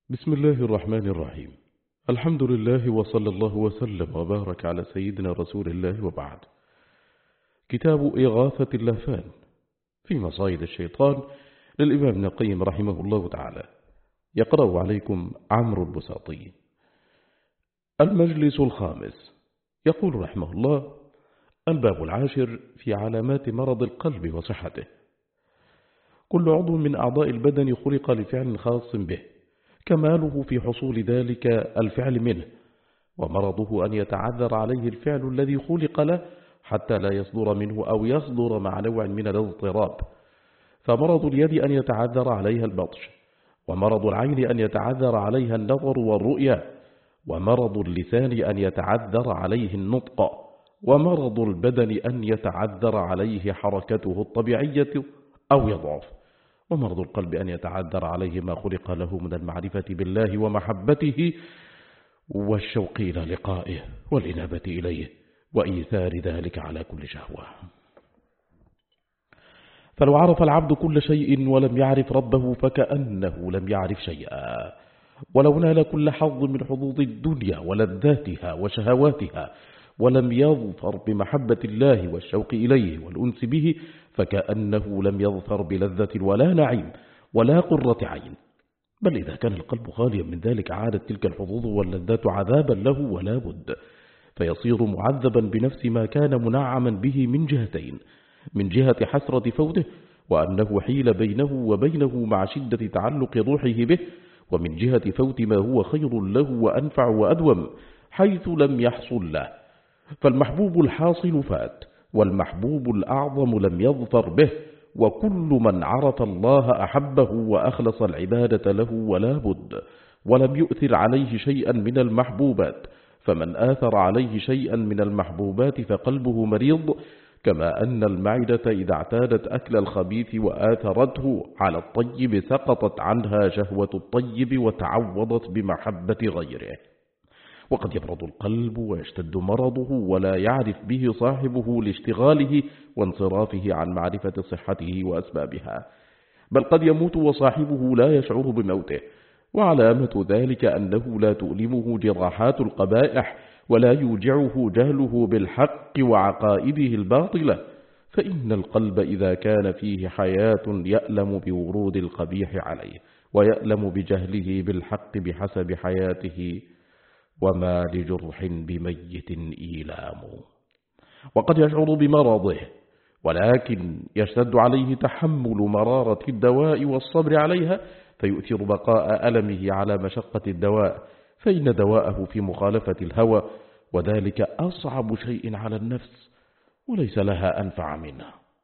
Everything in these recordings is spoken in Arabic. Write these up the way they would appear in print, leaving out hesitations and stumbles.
بسم الله الرحمن الرحيم. الحمد لله وصلى الله وسلم وبارك على سيدنا رسول الله وبعد. كتاب إغاثة اللهفان في مصايد الشيطان للإمام ابن القيم رحمه الله تعالى. يقرأ عليكم عمرو البساطي. المجلس الخامس. يقول رحمه الله: الباب العاشر في علامات مرض القلب وصحته. كل عضو من أعضاء البدن خلق لفعل خاص به، كماله في حصول ذلك الفعل منه، ومرضه أن يتعذر عليه الفعل الذي خلق له حتى لا يصدر منه أو يصدر مع نوع من الاضطراب. فمرض اليد أن يتعذر عليها البطش، ومرض العين أن يتعذر عليها النظر والرؤية، ومرض اللسان أن يتعذر عليه النطق، ومرض البدن أن يتعذر عليه حركته الطبيعية أو يضعف، ومرض القلب أن يتعذر عليه ما خلق له من المعرفة بالله ومحبته والشوق إلى لقائه والإنابة إليه وإيثار ذلك على كل شهوة. فلو عرف العبد كل شيء ولم يعرف ربه فكأنه لم يعرف شيئا، ولو نال كل حظ من حظوظ الدنيا ولذاتها وشهواتها ولم يظفر بمحبة الله والشوق إليه والأنس به فكأنه لم يظفر بلذة ولا نعيم ولا قرة عين. بل إذا كان القلب خاليا من ذلك عادت تلك الحظوظ واللذات عذابا له ولا بد، فيصير معذبا بنفس ما كان منعما به من جهتين: من جهة حسرة فوته وأنه حيل بينه وبينه مع شدة تعلق روحه به، ومن جهة فوت ما هو خير له وأنفع وأدوم حيث لم يحصل له. فالمحبوب الحاصل فات، والمحبوب الأعظم لم يظفر به، وكل من عرف الله أحبه وأخلص العبادة له ولا بد، ولم يؤثر عليه شيئا من المحبوبات. فمن آثر عليه شيئا من المحبوبات فقلبه مريض، كما أن المعدة إذا اعتادت أكل الخبيث وآثرته على الطيب سقطت عنها شهوة الطيب وتعوضت بمحبة غيره. وقد يمرض القلب ويشتد مرضه ولا يعرف به صاحبه لاشتغاله وانصرافه عن معرفة صحته وأسبابها، بل قد يموت وصاحبه لا يشعر بموته. وعلامة ذلك أنه لا تؤلمه جراحات القبائح ولا يوجعه جهله بالحق وعقائده الباطلة. فإن القلب إذا كان فيه حياة يألم بورود القبيح عليه، ويألم بجهله بالحق بحسب حياته، وما لجرح بميت إيلام. وقد يشعر بمرضه ولكن يشتد عليه تحمل مرارة الدواء والصبر عليها، فيؤثر بقاء ألمه على مشقة الدواء، فإن دواءه في مخالفة الهوى، وذلك أصعب شيء على النفس وليس لها أنفع منه.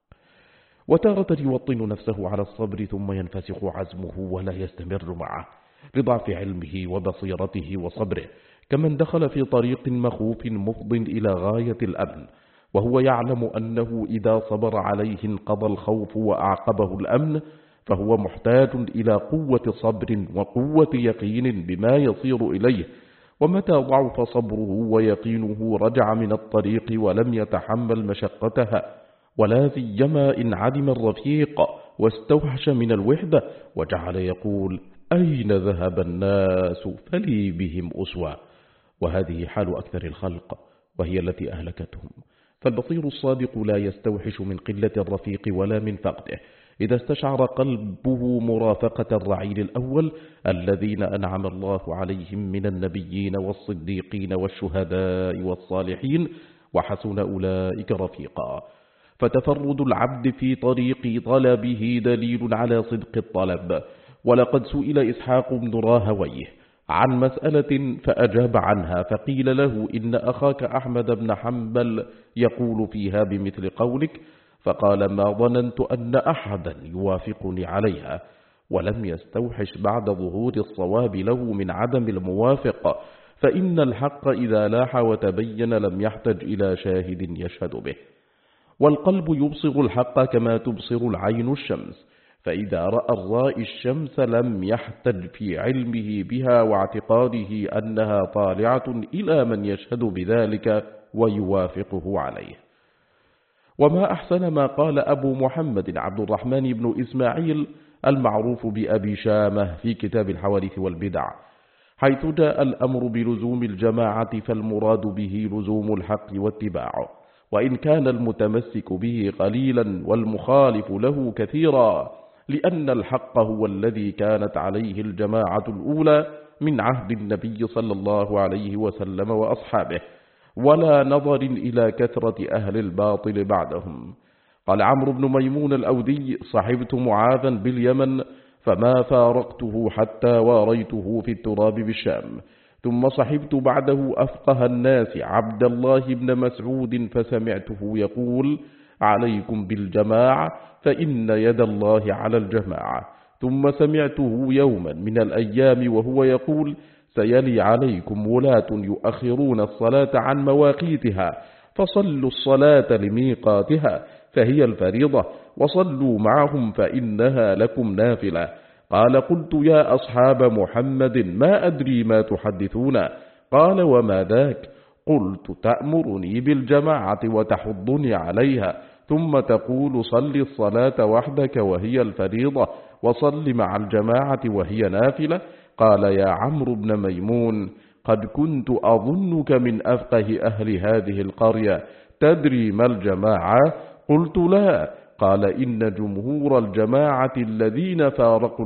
وتارة يوطن نفسه على الصبر ثم ينفسخ عزمه ولا يستمر معه لضعف علمه وبصيرته وصبره، كمن دخل في طريق مخوف مفض إلى غاية الأمن، وهو يعلم أنه إذا صبر عليه انقضى الخوف وأعقبه الأمن، فهو محتاج إلى قوة صبر وقوة يقين بما يصير إليه. ومتى ضعف صبره ويقينه رجع من الطريق ولم يتحمل مشقتها، ولا سيما إن عدم الرفيق واستوحش من الوحدة وجعل يقول: أين ذهب الناس فلي بهم أسوى. وهذه حال أكثر الخلق، وهي التي أهلكتهم. فالبصير الصادق لا يستوحش من قلة الرفيق ولا من فقده، إذا استشعر قلبه مرافقة الرعيل الأول الذين أنعم الله عليهم من النبيين والصديقين والشهداء والصالحين، وحسن أولئك رفيقا. فتفرد العبد في طريق طلبه دليل على صدق الطلب. ولقد سئل إسحاق بن راهويه عن مسألة فأجاب عنها، فقيل له: إن أخاك أحمد بن حنبل يقول فيها بمثل قولك، فقال: ما ظننت أن أحدا يوافقني عليها. ولم يستوحش بعد ظهور الصواب له من عدم الموافق، فإن الحق إذا لاح وتبين لم يحتج إلى شاهد يشهد به. والقلب يبصر الحق كما تبصر العين الشمس، فإذا رأى الرائي الشمس لم يحتج في علمه بها واعتقاده أنها طالعة إلى من يشهد بذلك ويوافقه عليه. وما أحسن ما قال أبو محمد عبد الرحمن بن إسماعيل المعروف بأبي شامة في كتاب الحوادث والبدع، حيث جاء الأمر بلزوم الجماعة فالمراد به لزوم الحق واتباعه، وإن كان المتمسك به قليلا والمخالف له كثيرا، لأن الحق هو الذي كانت عليه الجماعة الأولى من عهد النبي صلى الله عليه وسلم وأصحابه، ولا نظر إلى كثرة أهل الباطل بعدهم. قال عمرو بن ميمون الأودي: صحبت معاذا باليمن فما فارقته حتى واريته في التراب بالشام، ثم صحبت بعده أفقه الناس عبد الله بن مسعود فسمعته يقول: عليكم بالجماعة فإن يد الله على الجماعة، ثم سمعته يوما من الأيام وهو يقول: سيلي عليكم ولاة يؤخرون الصلاة عن مواقيتها، فصلوا الصلاة لميقاتها فهي الفريضة، وصلوا معهم فإنها لكم نافلة. قال: قلت: يا أصحاب محمد ما أدري ما تحدثون. قال: وما ذاك؟ قلت: تأمرني بالجماعة وتحضني عليها، ثم تقول: صل الصلاة وحدك وهي الفريضة، وصل مع الجماعة وهي نافلة. قال: يا عمرو بن ميمون، قد كنت أظنك من أفقه أهل هذه القرية، تدري ما الجماعة؟ قلت: لا. قال: إن جمهور الجماعة الذين فارقوا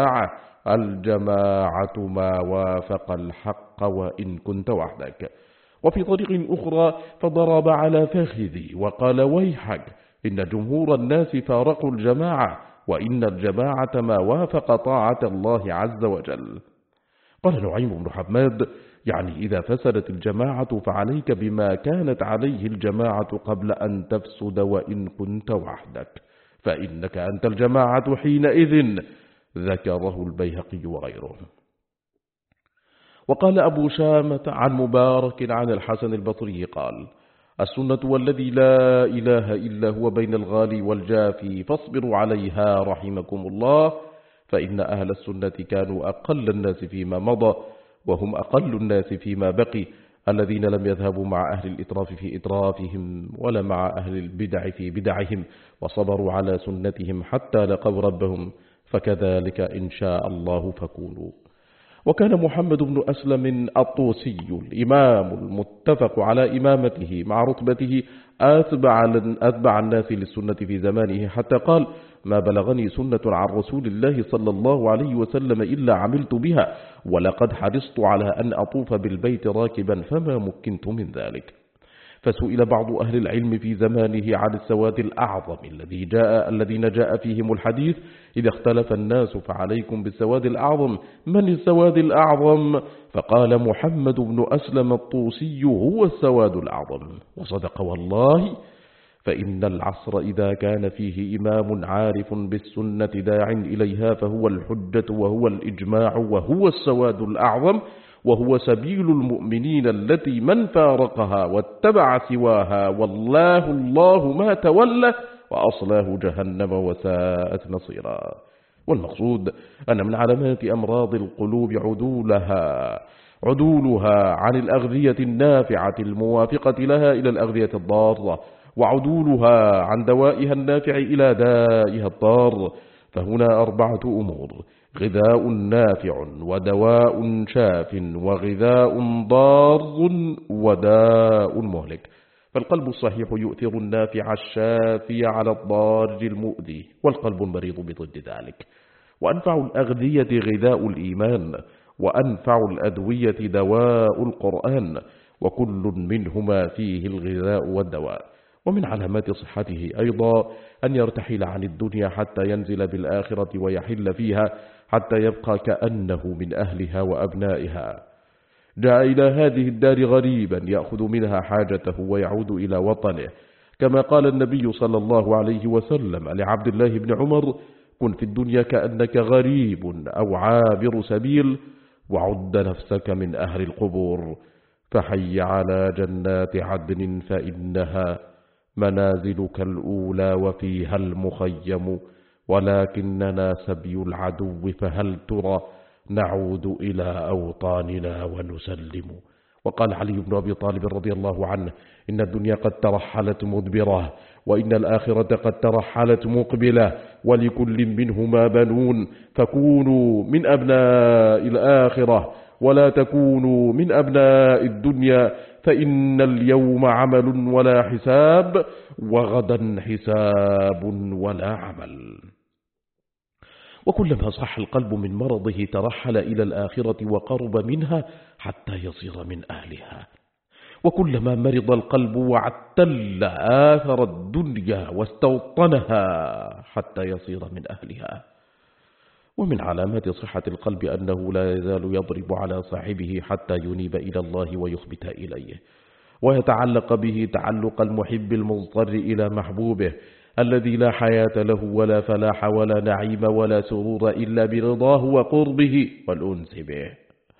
الجماعة ما وافق الحق وإن كنت وحدك. وفي طريق أخرى: فضرب على فخذي وقال: ويحك، إن جمهور الناس فارقوا الجماعة، وإن الجماعة ما وافق طاعة الله عز وجل. قال نعيم بن حماد: يعني إذا فسدت الجماعة فعليك بما كانت عليه الجماعة قبل أن تفسد وإن كنت وحدك، فإنك أنت الجماعة حينئذ. ذكره البيهقي وغيره. وقال أبو شامة عن مبارك عن الحسن البصري قال: السنة والذي لا إله إلا هو بين الغالي والجافي، فاصبروا عليها رحمكم الله، فإن أهل السنة كانوا أقل الناس فيما مضى، وهم أقل الناس فيما بقي، الذين لم يذهبوا مع أهل الإطراف في إطرافهم ولا مع أهل البدع في بدعهم، وصبروا على سنتهم حتى لقوا ربهم، فكذلك إن شاء الله فكونوا. وكان محمد بن أسلم الطوسي الإمام المتفق على إمامته مع رتبته أتبع الناس للسنة في زمانه، حتى قال: ما بلغني سنة عن رسول الله صلى الله عليه وسلم إلا عملت بها، ولقد حرصت على أن أطوف بالبيت راكبا فما مكنت من ذلك. فسئل بعض أهل العلم في زمانه عن السواد الأعظم الذين جاء فيهم الحديث: إذا اختلف الناس فعليكم بالسواد الأعظم. من السواد الأعظم؟ فقال محمد بن أسلم الطوسي: هو السواد الأعظم. وصدق والله، فإن العصر إذا كان فيه إمام عارف بالسنة داع إليها فهو الحجة وهو الإجماع وهو السواد الأعظم، وهو سبيل المؤمنين التي من فارقها واتبع سواها والله الله ما تولى وأصلاه جهنم وساءت مصيرا. والمقصود أن من علامات أمراض القلوب عدولها عن الأغذية النافعة الموافقة لها إلى الأغذية الضارة، وعدولها عن دوائها النافع إلى دائها الضار. فهنا 4 أمور: غذاء نافع، ودواء شاف، وغذاء ضار، وداء مهلك. فالقلب الصحيح يؤثر النافع الشافي على الضار المؤذي، والقلب المريض بضد ذلك. وأنفع الأغذية غذاء الإيمان، وأنفع الأدوية دواء القرآن، وكل منهما فيه الغذاء والدواء. ومن علامات صحته أيضا أن يرتحل عن الدنيا حتى ينزل بالآخرة ويحل فيها، حتى يبقى كأنه من أهلها وأبنائها. جاء إلى هذه الدار غريبا يأخذ منها حاجته ويعود إلى وطنه، كما قال النبي صلى الله عليه وسلم لعبد الله بن عمر: كن في الدنيا كأنك غريب أو عابر سبيل، وعد نفسك من أهل القبور، فحي على جنات عدن فإنها منازلك الأولى وفيها المخيم، ولكننا سبي العدو، فهل ترى نعود إلى أوطاننا ونسلم. وقال علي بن أبي طالب رضي الله عنه: إن الدنيا قد ترحلت مدبرة، وإن الآخرة قد ترحلت مقبلة، ولكل منهما بنون، فكونوا من أبناء الآخرة ولا تكونوا من أبناء الدنيا، فإن اليوم عمل ولا حساب، وغدا حساب ولا عمل. وكلما صح القلب من مرضه ترحل إلى الآخرة وقرب منها حتى يصير من أهلها، وكلما مرض القلب واعتل آثر الدنيا واستوطنها حتى يصير من أهلها. ومن علامات صحة القلب أنه لا يزال يضرب على صاحبه حتى ينيب إلى الله ويخبت إليه، ويتعلق به تعلق المحب المضطر إلى محبوبه الذي لا حياة له ولا فلاح ولا نعيم ولا سرور إلا برضاه وقربه والأنس به،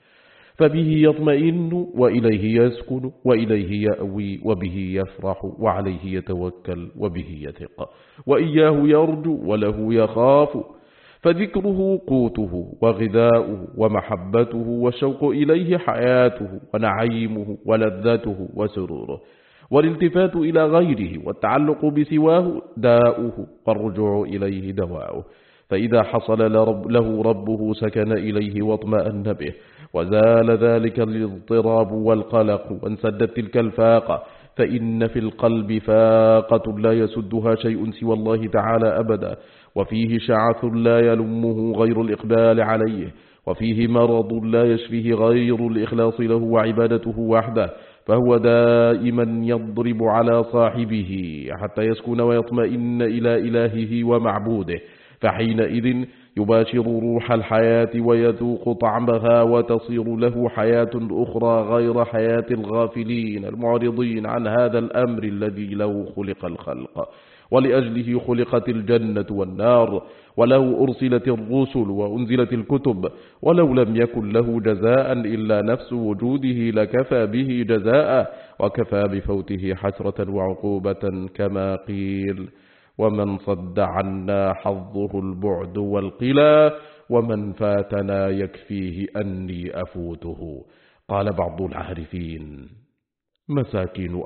فبه يطمئن وإليه يسكن وإليه يأوي وبه يفرح وعليه يتوكل وبه يثق وإياه يرجو وله يخاف، فذكره قوته وغذاؤه ومحبته والشوق إليه حياته ونعيمه ولذته وسروره، والالتفات إلى غيره والتعلق بسواه داؤه والرجوع إليه دواؤه، فإذا حصل له ربه سكن إليه واطمأن به، وزال ذلك الاضطراب والقلق وانسدت تلك الفاقة، فإن في القلب فاقة لا يسدها شيء سوى الله تعالى أبدا، وفيه شعث لا يلمه غير الإقبال عليه، وفيه مرض لا يشفيه غير الإخلاص له وعبادته وحده، فهو دائما يضرب على صاحبه حتى يسكن ويطمئن إلى إلهه ومعبوده، فحينئذ يباشر روح الحياة ويذوق طعمها وتصير له حياة أخرى غير حياة الغافلين المعرضين عن هذا الأمر الذي له خلق الخلق، ولأجله خلقت الجنة والنار، ولو أرسلت الرسل وأنزلت الكتب، ولو لم يكن له جزاء إلا نفس وجوده لكفى به جزاء، وكفى بفوته حسرة وعقوبة، كما قيل: ومن صد عنا حظه البعد والقلا، ومن فاتنا يكفيه أني أفوته. قال بعض العارفين: مساكين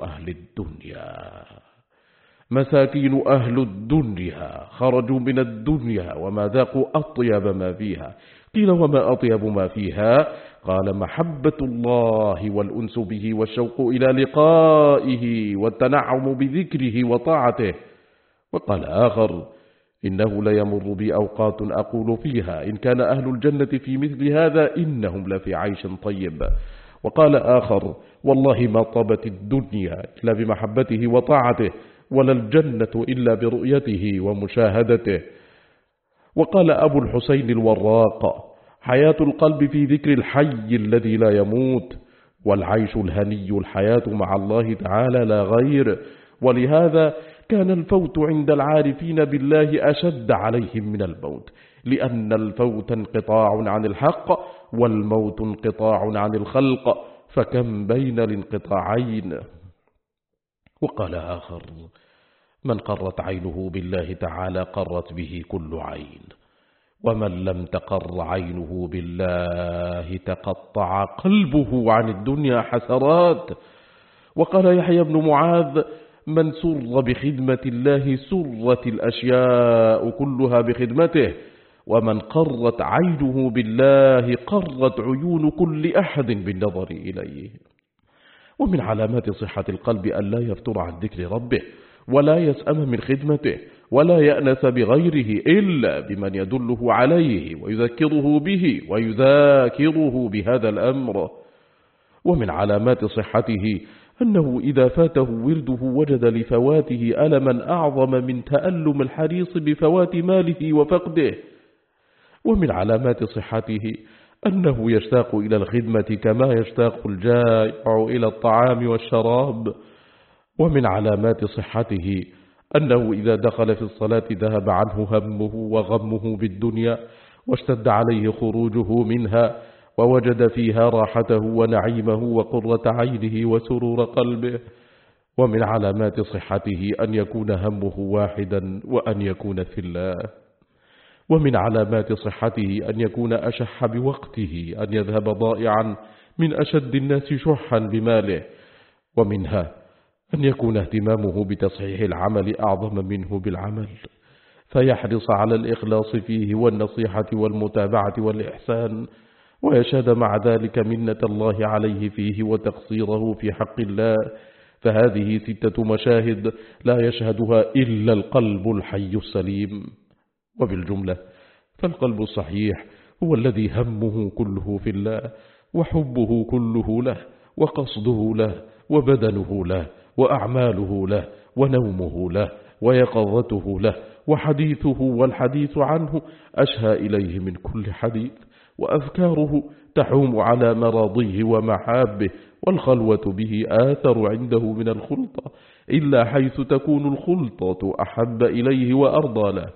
أهل الدنيا خرجوا من الدنيا وما ذاقوا أطيب ما فيها. قيل: وما أطيب ما فيها؟ قال: محبة الله والأنس به والشوق إلى لقائه والتنعم بذكره وطاعته. وقال آخر: إنه ليمر بي أوقات أقول فيها إن كان أهل الجنة في مثل هذا إنهم لفي عيش طيب. وقال آخر: والله ما طابت الدنيا إلا بمحبته وطاعته، ولا الجنة إلا برؤيته ومشاهدته. وقال أبو الحسين الوراق: حياة القلب في ذكر الحي الذي لا يموت، والعيش الهني الحياة مع الله تعالى لا غير. ولهذا كان الفوت عند العارفين بالله أشد عليهم من الموت، لأن الفوت انقطاع عن الحق، والموت انقطاع عن الخلق، فكم بين الانقطاعين. وقال آخر: من قرت عينه بالله تعالى قرت به كل عين، ومن لم تقر عينه بالله تقطع قلبه عن الدنيا حسرات. وقال يحيى بن معاذ: من سر بخدمة الله سرت الأشياء كلها بخدمته، ومن قرت عينه بالله قرت عيون كل أحد بالنظر إليه. ومن علامات صحة القلب أن لا يفتر عن ذكر ربه، ولا يسأم من خدمته، ولا يأنس بغيره إلا بمن يدله عليه ويذكره به ويذاكره بهذا الأمر. ومن علامات صحته أنه إذا فاته ورده وجد لفواته ألما أعظم من تألم الحريص بفوات ماله وفقده. ومن علامات صحته أنه يشتاق إلى الخدمة كما يشتاق الجائع إلى الطعام والشراب. ومن علامات صحته أنه إذا دخل في الصلاة ذهب عنه همه وغمه بالدنيا، واشتد عليه خروجه منها، ووجد فيها راحته ونعيمه وقرة عينه وسرور قلبه. ومن علامات صحته أن يكون همه واحدا وأن يكون في الله. ومن علامات صحته أن يكون أشح بوقته، أن يذهب ضائعا من أشد الناس شحا بماله، ومنها أن يكون اهتمامه بتصحيح العمل أعظم منه بالعمل، فيحرص على الإخلاص فيه والنصيحة والمتابعة والإحسان، ويشهد مع ذلك منة الله عليه فيه وتقصيره في حق الله. فهذه 6 مشاهد لا يشهدها إلا القلب الحي السليم. وبالجملة فالقلب الصحيح هو الذي همه كله في الله، وحبه كله له، وقصده له، وبدنه له، وأعماله له، ونومه له، ويقظته له، وحديثه والحديث عنه أشهى إليه من كل حديث، وأفكاره تحوم على مراضيه ومحابه، والخلوة به آثر عنده من الخلطة، إلا حيث تكون الخلطة أحب إليه وأرضى له،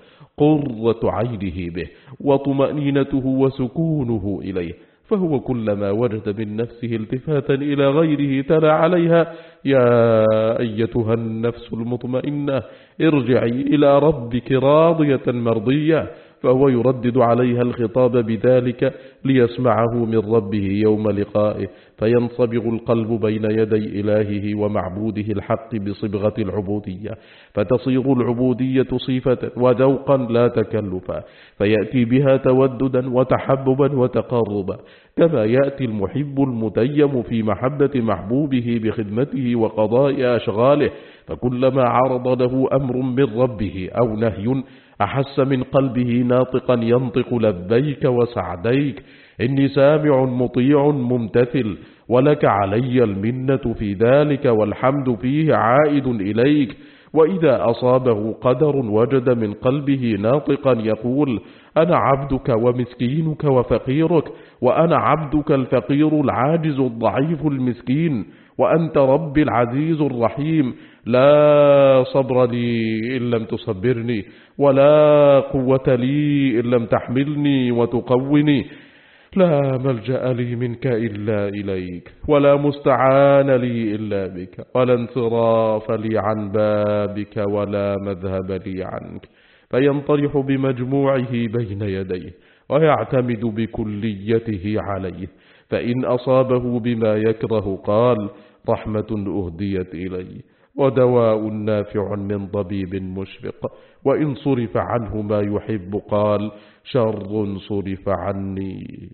قرة عينه به، وطمأنينته وسكونه إليه، فهو كلما وجد من نفسه التفاتا إلى غيره تلا عليها: يا أيتها النفس المطمئنة ارجعي إلى ربك راضية مرضية، فهو يردد عليها الخطاب بذلك ليسمعه من ربه يوم لقائه، فينصبغ القلب بين يدي إلهه ومعبوده الحق بصبغة العبودية، فتصير العبودية صفة وذوقا لا تكلفا، فيأتي بها توددا وتحببا وتقربا، كما يأتي المحب المتيم في محبة محبوبه بخدمته وقضاء أشغاله. فكلما عرض له أمر من ربه أو نهي أحس من قلبه ناطقا ينطق: لبيك وسعديك، إني سامع مطيع ممتثل، ولك علي المنة في ذلك، والحمد فيه عائد إليك. وإذا أصابه قدر وجد من قلبه ناطقا يقول: أنا عبدك ومسكينك وفقيرك، وأنا عبدك الفقير العاجز الضعيف المسكين، وأنت ربي العزيز الرحيم، لا صبر لي إن لم تصبرني، ولا قوة لي إن لم تحملني وتقوني، لا ملجأ لي منك إلا إليك، ولا مستعان لي إلا بك، ولا انصراف لي عن بابك، ولا مذهب لي عنك. فينطرح بمجموعه بين يديه، ويعتمد بكليته عليه، فإن أصابه بما يكره قال: رحمة أهديت إلي، ودواء نافع من طبيب مشفق، وإن صرف عنه ما يحب قال: شر صرف عني.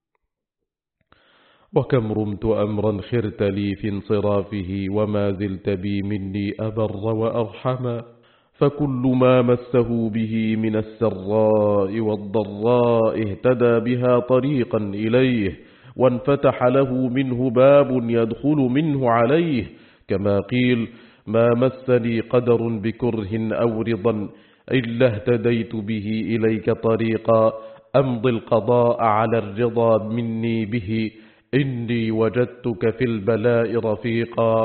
وكم رمت أمرا خرت لي في انصرافه، وما زلت بي مني أبر وأرحما، فكل ما مسه به من السراء والضراء اهتدى بها طريقا إليه، وانفتح له منه باب يدخل منه عليه، كما قيل: ما مسني قدر بكره أو رضا إلا اهتديت به إليك طريقا، أمضي القضاء على الرضا مني به، إني وجدتك في البلاء رفيقا.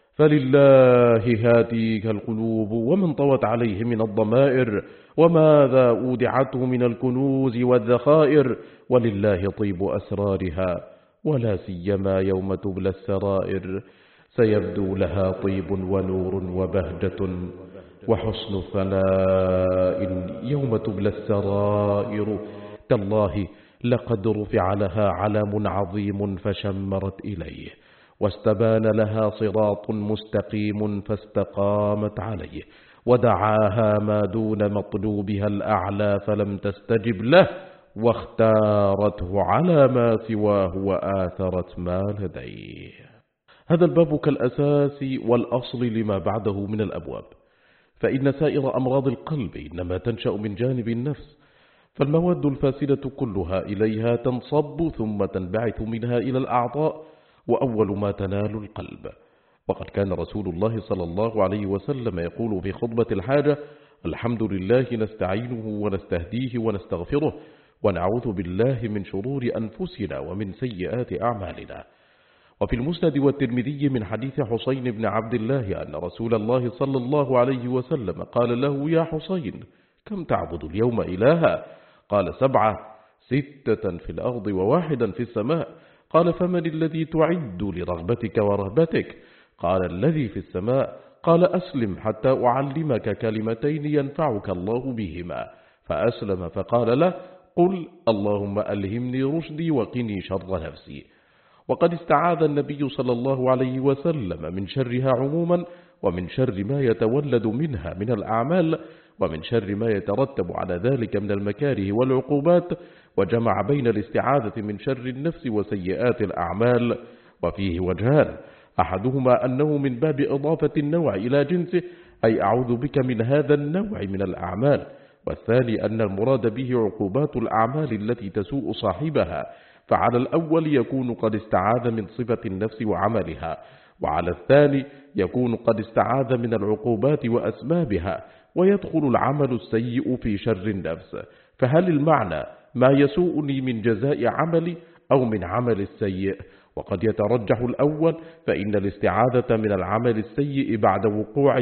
فلله هاتيك القلوب ومن طوت عليه من الضمائر، وماذا أودعته من الكنوز والذخائر، ولله طيب أسرارها، ولا سيما يوم تبلى السرائر، سيبدو لها طيب ونور وبهجة وحسن ثناء يوم تبلى السرائر. تالله لقد رفع لها علم عظيم فشمرت إليه، واستبان لها صراط مستقيم فاستقامت عليه، ودعاها ما دون مطلوبها الأعلى فلم تستجب له، واختارته على ما سواه وآثرت ما لديه. هذا الباب كالأساس والأصل لما بعده من الأبواب، فإن سائر أمراض القلب إنما تنشأ من جانب النفس، فالمواد الفاسدة كلها إليها تنصب ثم تنبعث منها إلى الأعضاء، وأول ما تنال القلب. وقد كان رسول الله صلى الله عليه وسلم يقول في خطبة الحاجة: الحمد لله نستعينه ونستهديه ونستغفره، ونعوذ بالله من شرور أنفسنا ومن سيئات أعمالنا. وفي المسند والترمذي من حديث حسين بن عبد الله أن رسول الله صلى الله عليه وسلم قال له: يا حسين، كم تعبد اليوم إلها؟ قال: 7، 6 في الأرض و1 في السماء. قال: فمن الذي تعد لرغبتك ورهبتك؟ قال: الذي في السماء. قال: أسلم حتى أعلمك كلمتين ينفعك الله بهما. فأسلم، فقال له: قل: اللهم ألهمني رشدي وقني شر نفسي. وقد استعاذ النبي صلى الله عليه وسلم من شرها عموما، ومن شر ما يتولد منها من الأعمال، ومن شر ما يترتب على ذلك من المكاره والعقوبات، وجمع بين الاستعاذة من شر النفس وسيئات الأعمال. وفيه وجهان: أحدهما أنه من باب إضافة النوع إلى جنسه، أي أعوذ بك من هذا النوع من الأعمال، والثاني أن المراد به عقوبات الأعمال التي تسوء صاحبها، فعلى الأول يكون قد استعاذ من صفة النفس وعملها، وعلى الثاني يكون قد استعاذ من العقوبات وأسبابها، ويدخل العمل السيء في شر النفس. فهل المعنى ما يسوءني من جزاء عملي أو من عمل السيء؟ وقد يترجح الأول، فإن الاستعاذة من العمل السيء بعد وقوعه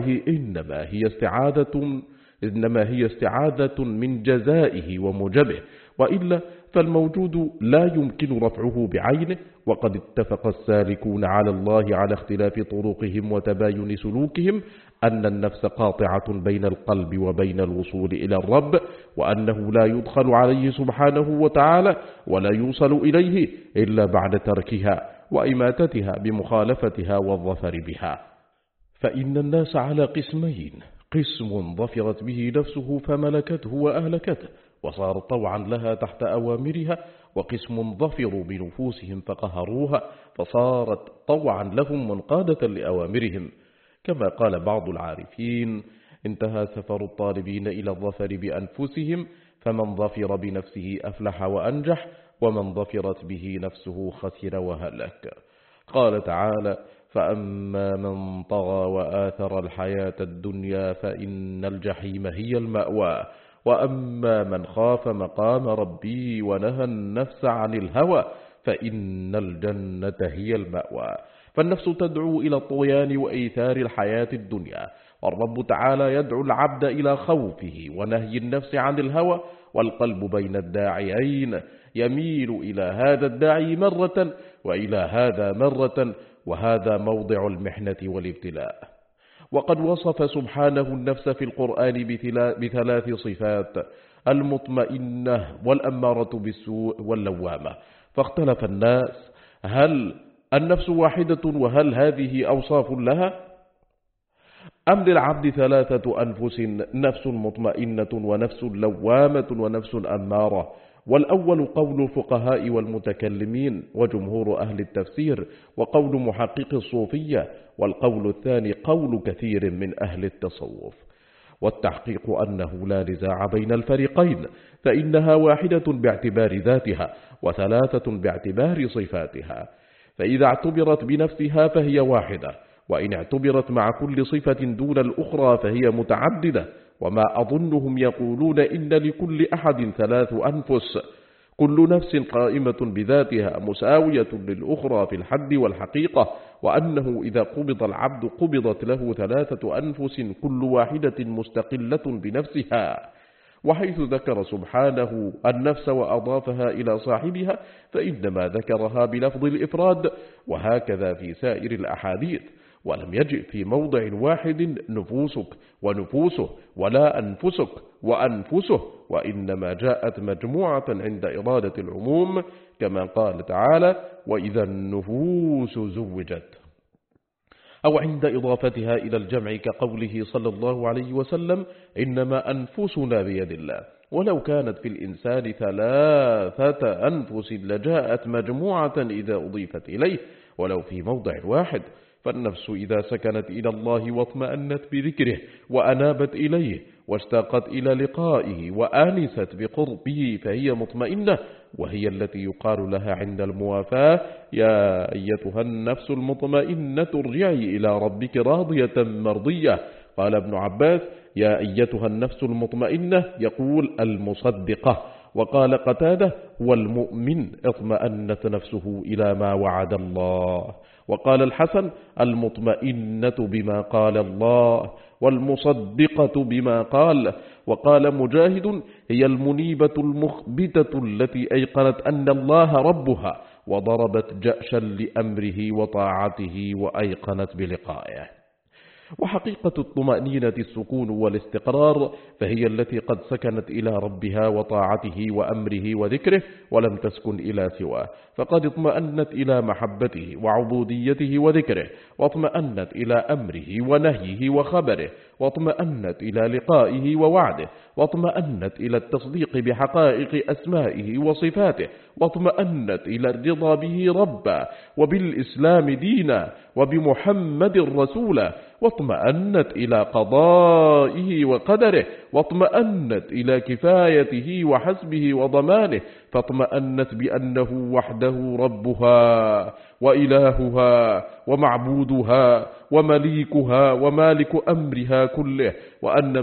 إنما هي استعاذة من جزائه وموجبه، وإلا فالموجود لا يمكن رفعه بعينه. وقد اتفق السالكون على الله على اختلاف طرقهم وتباين سلوكهم أن النفس قاطعة بين القلب وبين الوصول إلى الرب، وأنه لا يدخل عليه سبحانه وتعالى ولا يوصل إليه إلا بعد تركها وإماتتها بمخالفتها والظفر بها. فإن الناس على قسمين: قسم ظفرت به نفسه فملكته وأهلكته وصار طوعا لها تحت أوامرها، وقسم ظفروا بنفوسهم فقهروها فصارت طوعا لهم منقادة لأوامرهم. كما قال بعض العارفين: انتهى سفر الطالبين إلى الظفر بأنفسهم، فمن ظفر بنفسه أفلح وأنجح، ومن ظفرت به نفسه خسر وهلك. قال تعالى: فأما من طغى وآثر الحياة الدنيا فإن الجحيم هي المأوى، وأما من خاف مقام ربي ونهى النفس عن الهوى فإن الجنة هي المأوى. فالنفس تدعو إلى الطغيان وإيثار الحياة الدنيا، والرب تعالى يدعو العبد إلى خوفه ونهي النفس عن الهوى، والقلب بين الداعيين يميل إلى هذا الداعي مرة وإلى هذا مرة، وهذا موضع المحنة والابتلاء. وقد وصف سبحانه النفس في القرآن بثلاث صفات: المطمئنة والأمارة بالسوء واللوامة. فاختلف الناس: هل النفس واحدة وهل هذه أوصاف لها؟ أم للعبد ثلاثة أنفس: نفس مطمئنة ونفس لوامة ونفس أمارة؟ والأول قول الفقهاء والمتكلمين وجمهور أهل التفسير وقول محقق الصوفية، والقول الثاني قول كثير من أهل التصوف. والتحقيق أنه لا نزاع بين الفريقين، فإنها واحدة باعتبار ذاتها وثلاثة باعتبار صفاتها. فإذا اعتبرت بنفسها فهي واحدة، وإن اعتبرت مع كل صفة دون الأخرى فهي متعددة. وما أظنهم يقولون إن لكل أحد ثلاث أنفس، كل نفس قائمة بذاتها مساوية للأخرى في الحد والحقيقة، وأنه إذا قبض العبد قبضت له ثلاثة أنفس كل واحدة مستقلة بنفسها. وحيث ذكر سبحانه النفس وأضافها إلى صاحبها فإنما ذكرها بلفظ الإفراد، وهكذا في سائر الأحاديث، ولم يجئ في موضع واحد نفوسك ونفوسه ولا أنفسك وأنفسه، وإنما جاءت مجموعة عند إرادة العموم، كما قال تعالى: وإذا النفوس زوجت، أو عند إضافتها إلى الجمع كقوله صلى الله عليه وسلم: إنما أنفسنا بيد الله. ولو كانت في الإنسان ثلاثة أنفس لجاءت مجموعة إذا أضيفت إليه ولو في موضع واحد. فالنفس إذا سكنت إلى الله واطمأنت بذكره وأنابت إليه واشتاقت إلى لقائه وآنست بقربه فهي مطمئنة، وهي التي يقال لها عند الموافاة: يا أيتها النفس المطمئنة ارجعي إلى ربك راضية مرضية. قال ابن عباس: يا أيتها النفس المطمئنة يقول المصدقة. وقال قتادة: والمؤمن اطمأنت نفسه إلى ما وعد الله. وقال الحسن: المطمئنة بما قال الله والمصدقة بما قال. وقال مجاهد: هي المنيبة المخبتة التي أيقنت أن الله ربها وضربت جأشا لأمره وطاعته وأيقنت بلقائه. وحقيقة الطمأنينة السكون والاستقرار، فهي التي قد سكنت إلى ربها وطاعته وأمره وذكره ولم تسكن إلى سواه، فقد اطمأنت إلى محبته وعبوديته وذكره، واطمأنت إلى أمره ونهيه وخبره، واطمأنت إلى لقائه ووعده، واطمأنت إلى التصديق بحقائق أسمائه وصفاته، واطمأنت إلى الرضا به ربا، وبالإسلام دينا، وبمحمد رسولا، واطمأنت إلى قضائه وقدره، واطمأنت إلى كفايته وحسبه وضمانه، فاطمأنت بأنه وحده ربها وإلهها ومعبودها ومليكها ومالك أمرها كله، وأن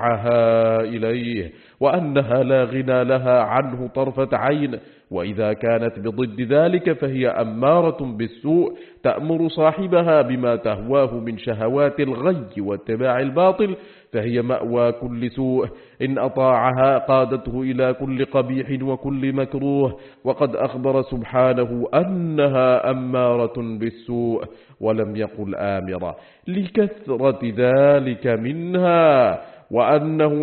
مرجعها إليه، وأنها لا غنى لها عنه طرفة عين. وإذا كانت بضد ذلك فهي أمارة بالسوء، تأمر صاحبها بما تهواه من شهوات الغي واتباع الباطل، فهي مأوى كل سوء، إن أطاعها قادته إلى كل قبيح وكل مكروه. وقد أخبر سبحانه أنها أمارة بالسوء ولم يقل آمرة لكثرة ذلك منها، وأنه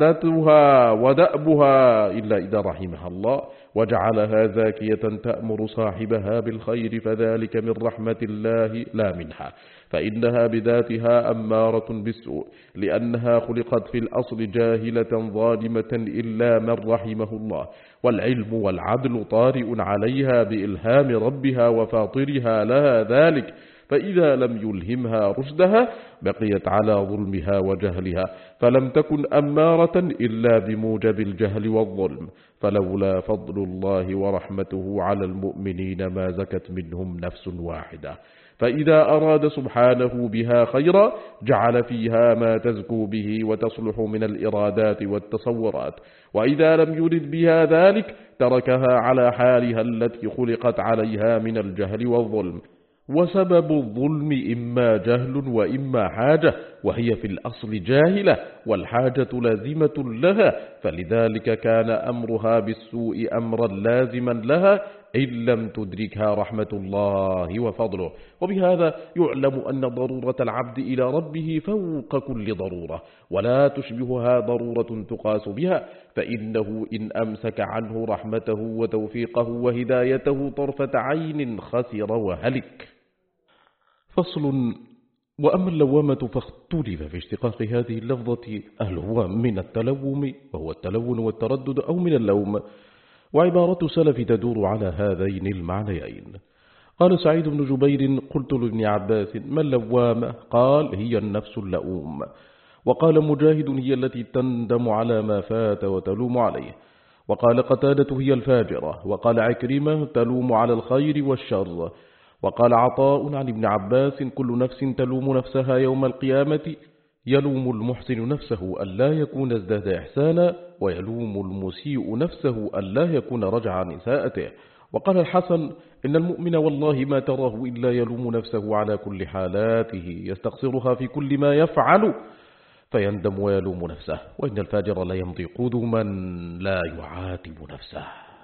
عادتها ودأبها إلا إذا رحمها الله وجعلها زاكية تأمر صاحبها بالخير، فذلك من رحمة الله لا منها، فإنها بذاتها أمارة بالسوء، لأنها خلقت في الأصل جاهلة ظالمة إلا من رحمه الله، والعلم والعدل طارئ عليها بإلهام ربها وفاطرها لها ذلك، فإذا لم يلهمها رشدها بقيت على ظلمها وجهلها، فلم تكن أمارة إلا بموجب الجهل والظلم، فلولا فضل الله ورحمته على المؤمنين ما زكت منهم نفس واحدة. فإذا أراد سبحانه بها خيرا جعل فيها ما تزكو به وتصلح من الإرادات والتصورات، وإذا لم يرد بها ذلك تركها على حالها التي خلقت عليها من الجهل والظلم. وسبب الظلم إما جهل وإما حاجة، وهي في الأصل جاهلة، والحاجة لازمة لها، فلذلك كان أمرها بالسوء أمرا لازما لها إن لم تدركها رحمة الله وفضله. وبهذا يعلم أن ضرورة العبد إلى ربه فوق كل ضرورة، ولا تشبهها ضرورة تقاس بها، فإنه إن أمسك عنه رحمته وتوفيقه وهدايته طرفة عين خسر وهلك. فصل. وأما اللوامة فاختلف في اشتقاق هذه اللفظة، هل هو من التلوم وهو التلون والتردد أو من اللوم؟ وعبارة سلف تدور على هذين المعنيين. قال سعيد بن جبير: قلت لابن عباس: ما اللوامة؟ قال: هي النفس اللؤوم. وقال مجاهد: هي التي تندم على ما فات وتلوم عليه. وقال قتادة: هي الفاجرة. وقال عكرمة: تلوم على الخير والشر. وقال عطاء عن ابن عباس: كل نفس تلوم نفسها يوم القيامة، يلوم المحسن نفسه ألا يكون ازداد إحسانا، ويلوم المسيء نفسه ألا يكون رجع عن إساءته. وقال الحسن: إن المؤمن والله ما تراه إلا يلوم نفسه على كل حالاته، يستقصرها في كل ما يفعل فيندم ويلوم نفسه، وإن الفاجر لا يمضي قدما لا يعاتب نفسه.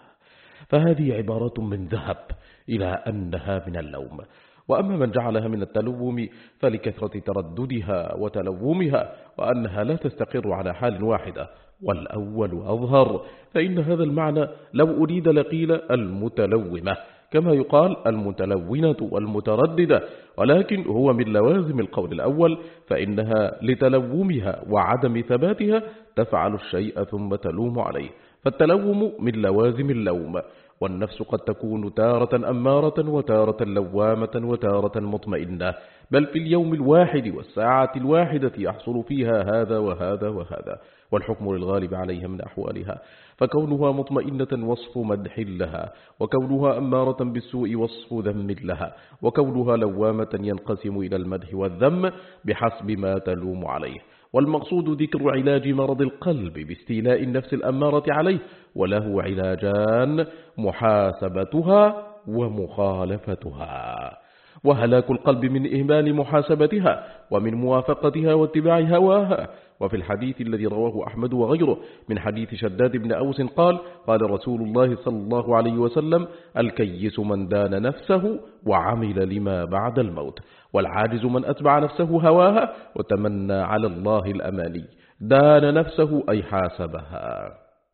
فهذه عبارة من ذهب إلى أنها من اللوم. وأما من جعلها من التلوم فلكثرة ترددها وتلومها، وأنها لا تستقر على حال واحدة، والأول أظهر، فإن هذا المعنى لو أريد لقيل المتلومة، كما يقال المتلونة والمترددة، ولكن هو من لوازم القول الأول، فإنها لتلومها وعدم ثباتها تفعل الشيء ثم تلوم عليه، فالتلوم من لوازم اللوم. والنفس قد تكون تارة أمارة وتارة لوامة وتارة مطمئنة، بل في اليوم الواحد والساعة الواحدة يحصل فيها هذا وهذا وهذا، والحكم للغالب عليها من أحوالها، فكونها مطمئنة وصف مدح لها، وكونها أمارة بالسوء وصف ذم لها، وكونها لوامة ينقسم إلى المدح والذم بحسب ما تلوم عليه. والمقصود ذكر علاج مرض القلب باستيلاء النفس الأمارة عليه، وله علاجان: محاسبتها ومخالفتها. وهلاك القلب من إهمال محاسبتها ومن موافقتها واتباع هواها. وفي الحديث الذي رواه أحمد وغيره من حديث شداد بن أوس قال: قال رسول الله صلى الله عليه وسلم: الكيس من دان نفسه وعمل لما بعد الموت، والعاجز من أتبع نفسه هواها وتمنى على الله الأماني. دان نفسه أي حاسبها.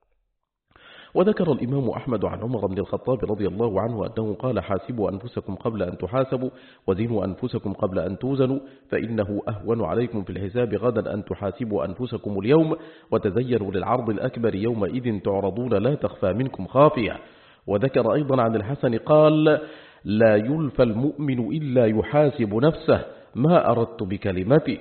وذكر الإمام أحمد عن عمر بن الخطاب رضي الله عنه أنه قال: حاسبوا أنفسكم قبل أن تحاسبوا، وزنوا أنفسكم قبل أن توزنوا، فإنه أهون عليكم في الحساب غدا أن تحاسبوا أنفسكم اليوم، وتزينوا للعرض الأكبر يومئذ تعرضون لا تخفى منكم خافية. وذكر أيضا عن الحسن قال: لا يلفى المؤمن إلا يحاسب نفسه، ما أردت بكلمتي،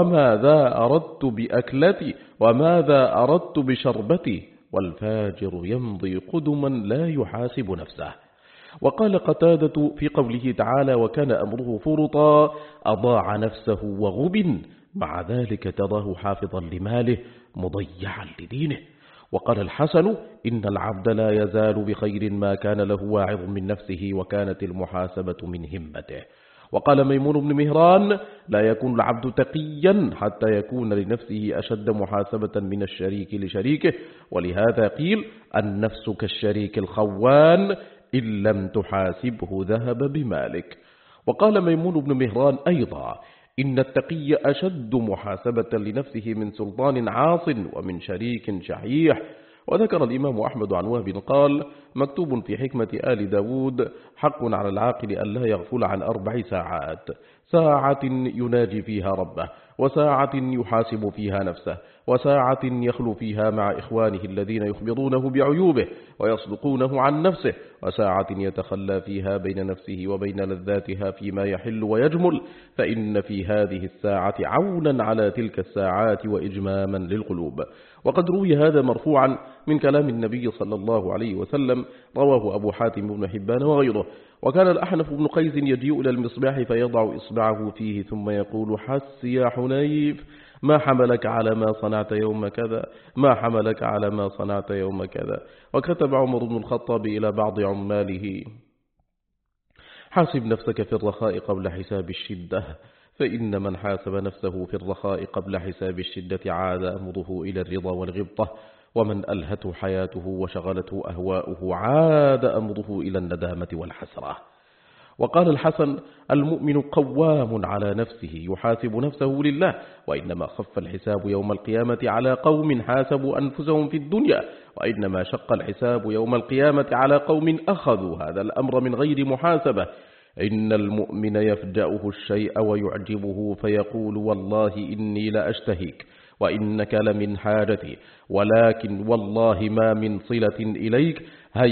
وماذا أردت بأكلتي، وماذا أردت بشربتي، والفاجر يمضي قدما لا يحاسب نفسه. وقال قتادة في قوله تعالى: وكان أمره فرطا، أضاع نفسه وغبن، مع ذلك تراه حافظا لماله مضيعا لدينه. وقال الحسن: إن العبد لا يزال بخير ما كان له واعظ من نفسه وكانت المحاسبة من همته. وقال ميمون بن مهران: لا يكون العبد تقيا حتى يكون لنفسه أشد محاسبة من الشريك لشريكه، ولهذا قيل: النفس كالشريك الخوان، إن لم تحاسبه ذهب بمالك. وقال ميمون بن مهران أيضا: إن التقي أشد محاسبة لنفسه من سلطان عاص ومن شريك شحيح. وذكر الإمام أحمد عن وهب قال: مكتوب في حكمة آل داود: حق على العاقل أن لا يغفل عن 4 ساعات: ساعة يناجي فيها ربه، وساعة يحاسب فيها نفسه، وساعة يخلو فيها مع إخوانه الذين يخبرونه بعيوبه ويصدقونه عن نفسه، وساعة يتخلى فيها بين نفسه وبين لذاتها فيما يحل ويجمل، فإن في هذه الساعة عونا على تلك الساعات وإجماما للقلوب. وقد روي هذا مرفوعا من كلام النبي صلى الله عليه وسلم، رواه أبو حاتم بن حبان وغيره. وكان الأحنف بن قيس يجيء إلى المصباح فيضع إصبعه فيه ثم يقول: حس يا حنيف، ما حملك على ما صنعت يوم كذا، ما حملك على ما صنعت يوم كذا. وكتب عمر بن الخطاب إلى بعض عماله: حاسب نفسك في الرخاء قبل حساب الشدة، فإن من حاسب نفسه في الرخاء قبل حساب الشدة عاد أمره إلى الرضا والغبطة، ومن ألهته حياته وشغلته أهواؤه عاد أمره إلى الندامة والحسرة. وقال الحسن: المؤمن قوام على نفسه يحاسب نفسه لله، وإنما خف الحساب يوم القيامة على قوم حاسبوا أنفسهم في الدنيا، وإنما شق الحساب يوم القيامة على قوم أخذوا هذا الأمر من غير محاسبة. إن المؤمن يفجأه الشيء ويعجبه فيقول: والله إني لأشتهيك وإنك لمن حاجتي، ولكن والله ما من صلة إليك،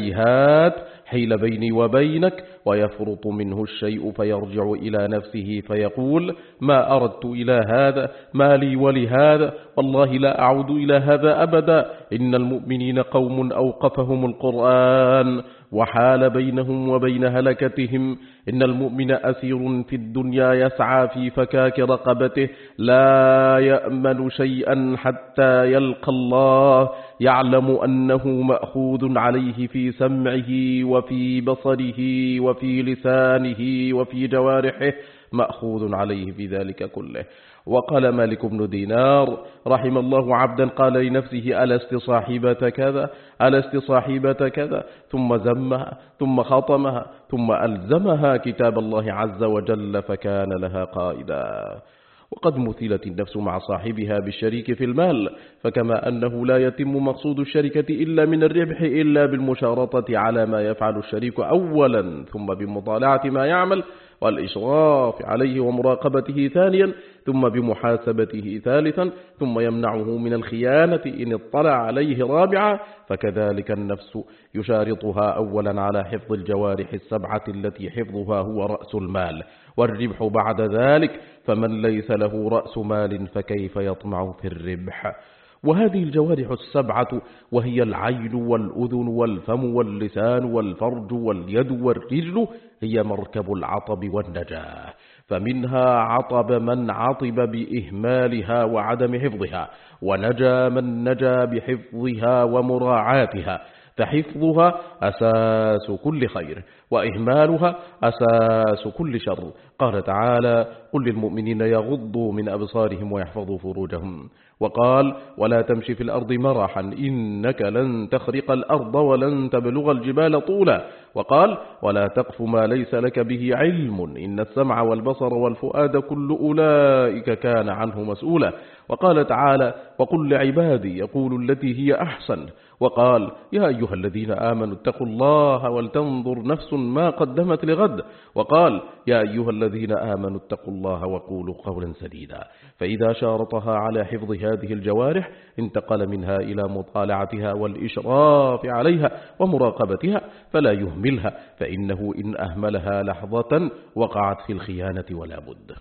هيهات حيل بيني وبينك. ويفرط منه الشيء فيرجع إلى نفسه فيقول: ما أردت إلى هذا، ما لي ولهذا، والله لا أعود إلى هذا أبدا. إن المؤمنين قوم أوقفهم القرآن وحال بينهم وبين هلكتهم. إن المؤمن أسير في الدنيا يسعى في فكاك رقبته، لا يأمن شيئا حتى يلقى الله، يعلم أنه مأخوذ عليه في سمعه وفي بصره وفي لسانه وفي جوارحه، مأخوذ عليه في ذلك كله. وقال مالك بن دينار رحم الله عبدا قال لنفسه: ألست صاحبة كذا، ألست صاحبة كذا، ثم زمها ثم خطمها ثم ألزمها كتاب الله عز وجل فكان لها قائدا. وقد مثلت النفس مع صاحبها بالشريك في المال، فكما أنه لا يتم مقصود الشركة إلا من الربح إلا بالمشارطة على ما يفعل الشريك أولا، ثم بمطالعة ما يعمل والإشراف عليه ومراقبته ثانيا، ثم بمحاسبته ثالثا، ثم يمنعه من الخيانة إن اطلع عليه رابعا، فكذلك النفس يشارطها أولا على حفظ الجوارح 7 التي حفظها هو رأس المال، والربح بعد ذلك، فمن ليس له رأس مال فكيف يطمع في الربح. وهذه الجوارح 7 وهي العين والأذن والفم واللسان والفرج واليد والرجل هي مركب العطب والنجاة، فمنها عطب من عطب بإهمالها وعدم حفظها، ونجا من نجا بحفظها ومراعاتها. فحفظها أساس كل خير، وإهمالها أساس كل شر. قال تعالى: قل للمؤمنين يغضوا من أبصارهم ويحفظوا فروجهم. وقال: ولا تمشي في الأرض مرحا إنك لن تخرق الأرض ولن تبلغ الجبال طولا. وقال: ولا تقف ما ليس لك به علم إن السمع والبصر والفؤاد كل أولئك كان عنه مسؤولا. وقال تعالى: وقل لعبادي يقولوا التي هي أحسن. وقال: يا أيها الذين آمنوا اتقوا الله ولتنظر نفس ما قدمت لغد. وقال: يا أيها الذين آمنوا اتقوا الله وقولوا قولا سديدا. فإذا شارطها على حفظ هذه الجوارح انتقل منها إلى مطالعتها والإشراف عليها ومراقبتها، فلا يهملها، فإنه إن أهملها لحظة وقعت في الخيانة ولا بد.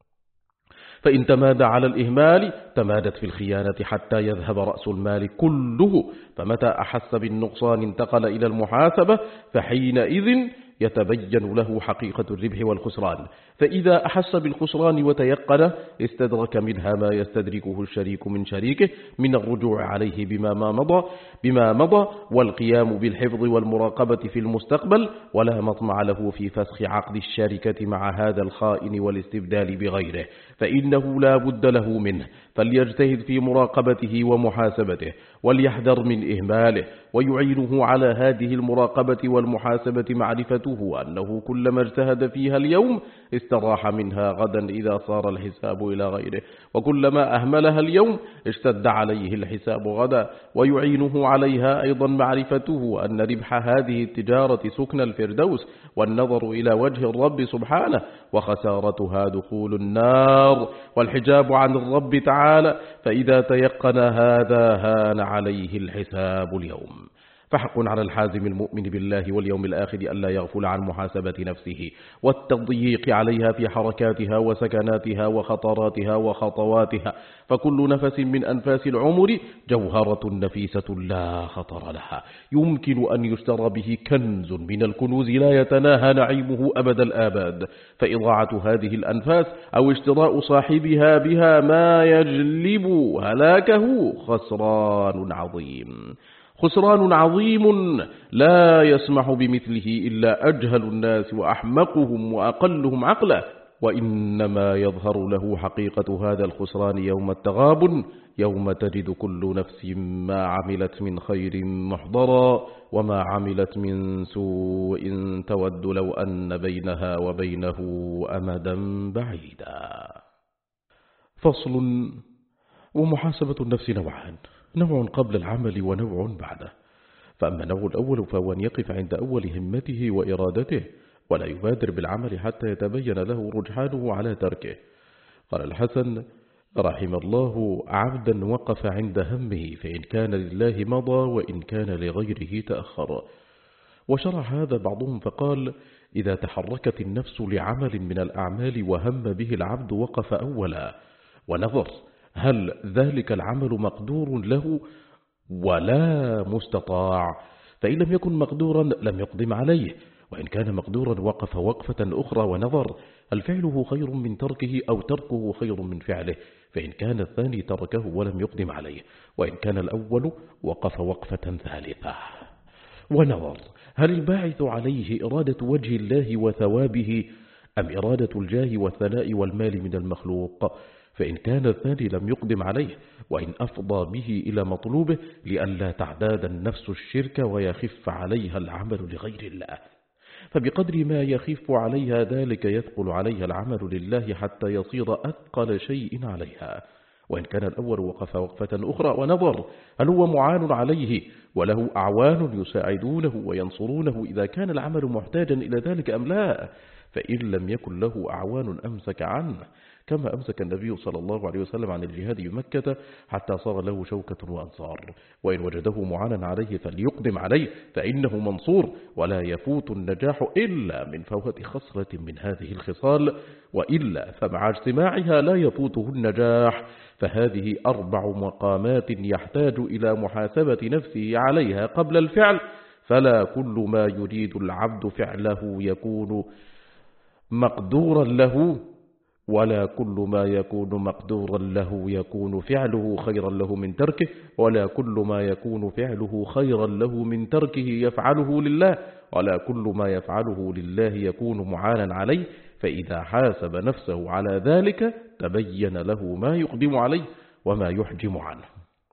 فإن تمادى على الإهمال تمادت في الخيانة حتى يذهب رأس المال كله، فمتى أحس بالنقصان انتقل إلى المحاسبة، فحينئذ يتبين له حقيقة الربح والخسران. فإذا أحس بالخسران وتيقن استدرك منها ما يستدركه الشريك من شريكه من الرجوع عليه بما مضى والقيام بالحفظ والمراقبة في المستقبل، ولا مطمع له في فسخ عقد الشركة مع هذا الخائن والاستبدال بغيره، فإنه لا بد له منه، فليجتهد في مراقبته ومحاسبته، وليحذر من إهماله. ويعينه على هذه المراقبة والمحاسبة معرفته أنه كلما اجتهد فيها اليوم استراح منها غدا إذا صار الحساب إلى غيره، وكلما أهملها اليوم اشتد عليه الحساب غدا. ويعينه عليها أيضا معرفته أن ربح هذه التجارة سكن الفردوس والنظر إلى وجه الرب سبحانه، وخسارتها دخول النار والحجاب عن الرب تعالى. فإذا تيقن هذا هان عليه الحساب اليوم. فحق على الحازم المؤمن بالله واليوم الآخر ألا يغفل عن محاسبة نفسه والتضييق عليها في حركاتها وسكناتها وخطراتها وخطواتها، فكل نفس من أنفاس العمر جوهرة نفيسة لا خطر لها، يمكن أن يشترى به كنز من الكنوز لا يتناهى نعيمه أبد الآباد. فإضاعة هذه الأنفاس أو اشتراء صاحبها بها ما يجلب هلاكه خسران عظيم لا يسمح بمثله إلا أجهل الناس وأحمقهم وأقلهم عقلا. وإنما يظهر له حقيقة هذا الخسران يوم التغابن، يوم تجد كل نفس ما عملت من خير محضرا وما عملت من سوء تود لو أن بينها وبينه أمدا بعيدا. فصل. ومحاسبة النفس نوعان: نوع قبل العمل ونوع بعده. فأما النوع الأول فهو أن يقف عند أول همته وإرادته ولا يبادر بالعمل حتى يتبين له رجحانه على تركه. قال الحسن رحم الله عبدا وقف عند همه، فإن كان لله مضى وإن كان لغيره تأخر. وشرح هذا بعضهم فقال: إذا تحركت النفس لعمل من الأعمال وهم به العبد وقف أولا ونظر هل ذلك العمل مقدور له ولا مستطاع، فإن لم يكن مقدورا لم يقدم عليه، وإن كان مقدورا وقف وقفة أخرى ونظر هل فعله خير من تركه أو تركه خير من فعله، فإن كان الثاني تركه ولم يقدم عليه، وإن كان الأول وقف وقفة ثالثة ونظر هل الباعث عليه إرادة وجه الله وثوابه أم إرادة الجاه والثناء والمال من المخلوق، فإن كان الثاني لم يقدم عليه، وإن أفضى به إلى مطلوبه لئلا تعداد النفس الشرك ويخف عليها العمل لغير الله، فبقدر ما يخف عليها ذلك يثقل عليها العمل لله حتى يصير أثقل شيء عليها. وإن كان الأول وقف وقفة أخرى ونظر هل هو معان عليه وله أعوان يساعدونه وينصرونه إذا كان العمل محتاجا إلى ذلك أم لا، فإن لم يكن له أعوان أمسك عنه، كما أمسك النبي صلى الله عليه وسلم عن الجهاد بمكة حتى صار له شوكة وأنصار. وإن وجده معانا عليه فليقدم عليه فإنه منصور، ولا يفوت النجاح إلا من فوات خصلة من هذه الخصال، وإلا فمع اجتماعها لا يفوته النجاح. فهذه 4 مقامات يحتاج إلى محاسبة نفسه عليها قبل الفعل، فلا كل ما يريد العبد فعله يكون مقدورا له ولا كل ما يكون مقدورا له يكون فعله خيرا له من تركه، ولا كل ما يكون فعله خيرا له من تركه يفعله لله، ولا كل ما يفعله لله يكون معانا عليه، فإذا حاسب نفسه على ذلك تبين له ما يقدم عليه وما يحجم عنه.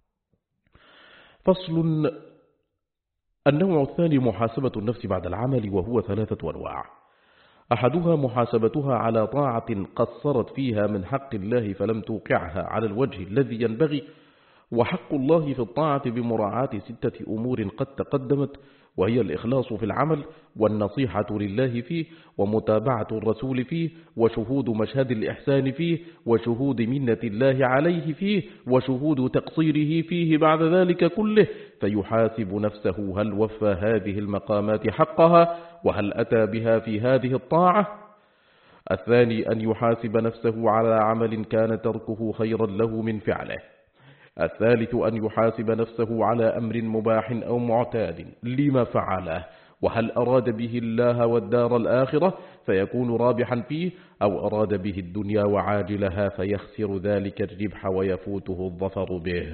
فصل. النوع الثاني محاسبة النفس بعد العمل، وهو 3 أنواع. أحدها محاسبتها على طاعة قصرت فيها من حق الله فلم توقعها على الوجه الذي ينبغي، وحق الله في الطاعة بمراعاة 6 أمور قد تقدمت، وهي الإخلاص في العمل، والنصيحة لله فيه، ومتابعة الرسول فيه، وشهود مشهد الإحسان فيه، وشهود منة الله عليه فيه، وشهود تقصيره فيه بعد ذلك كله، فيحاسب نفسه هل وفى هذه المقامات حقها، وهل أتى بها في هذه الطاعة. الثاني أن يحاسب نفسه على عمل كان تركه خيرا له من فعله. الثالث أن يحاسب نفسه على أمر مباح أو معتاد لما فعله، وهل أراد به الله والدار الآخرة فيكون رابحا فيه، أو أراد به الدنيا وعاجلها فيخسر ذلك الربح ويفوته الظفر به.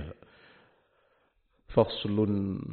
فصل.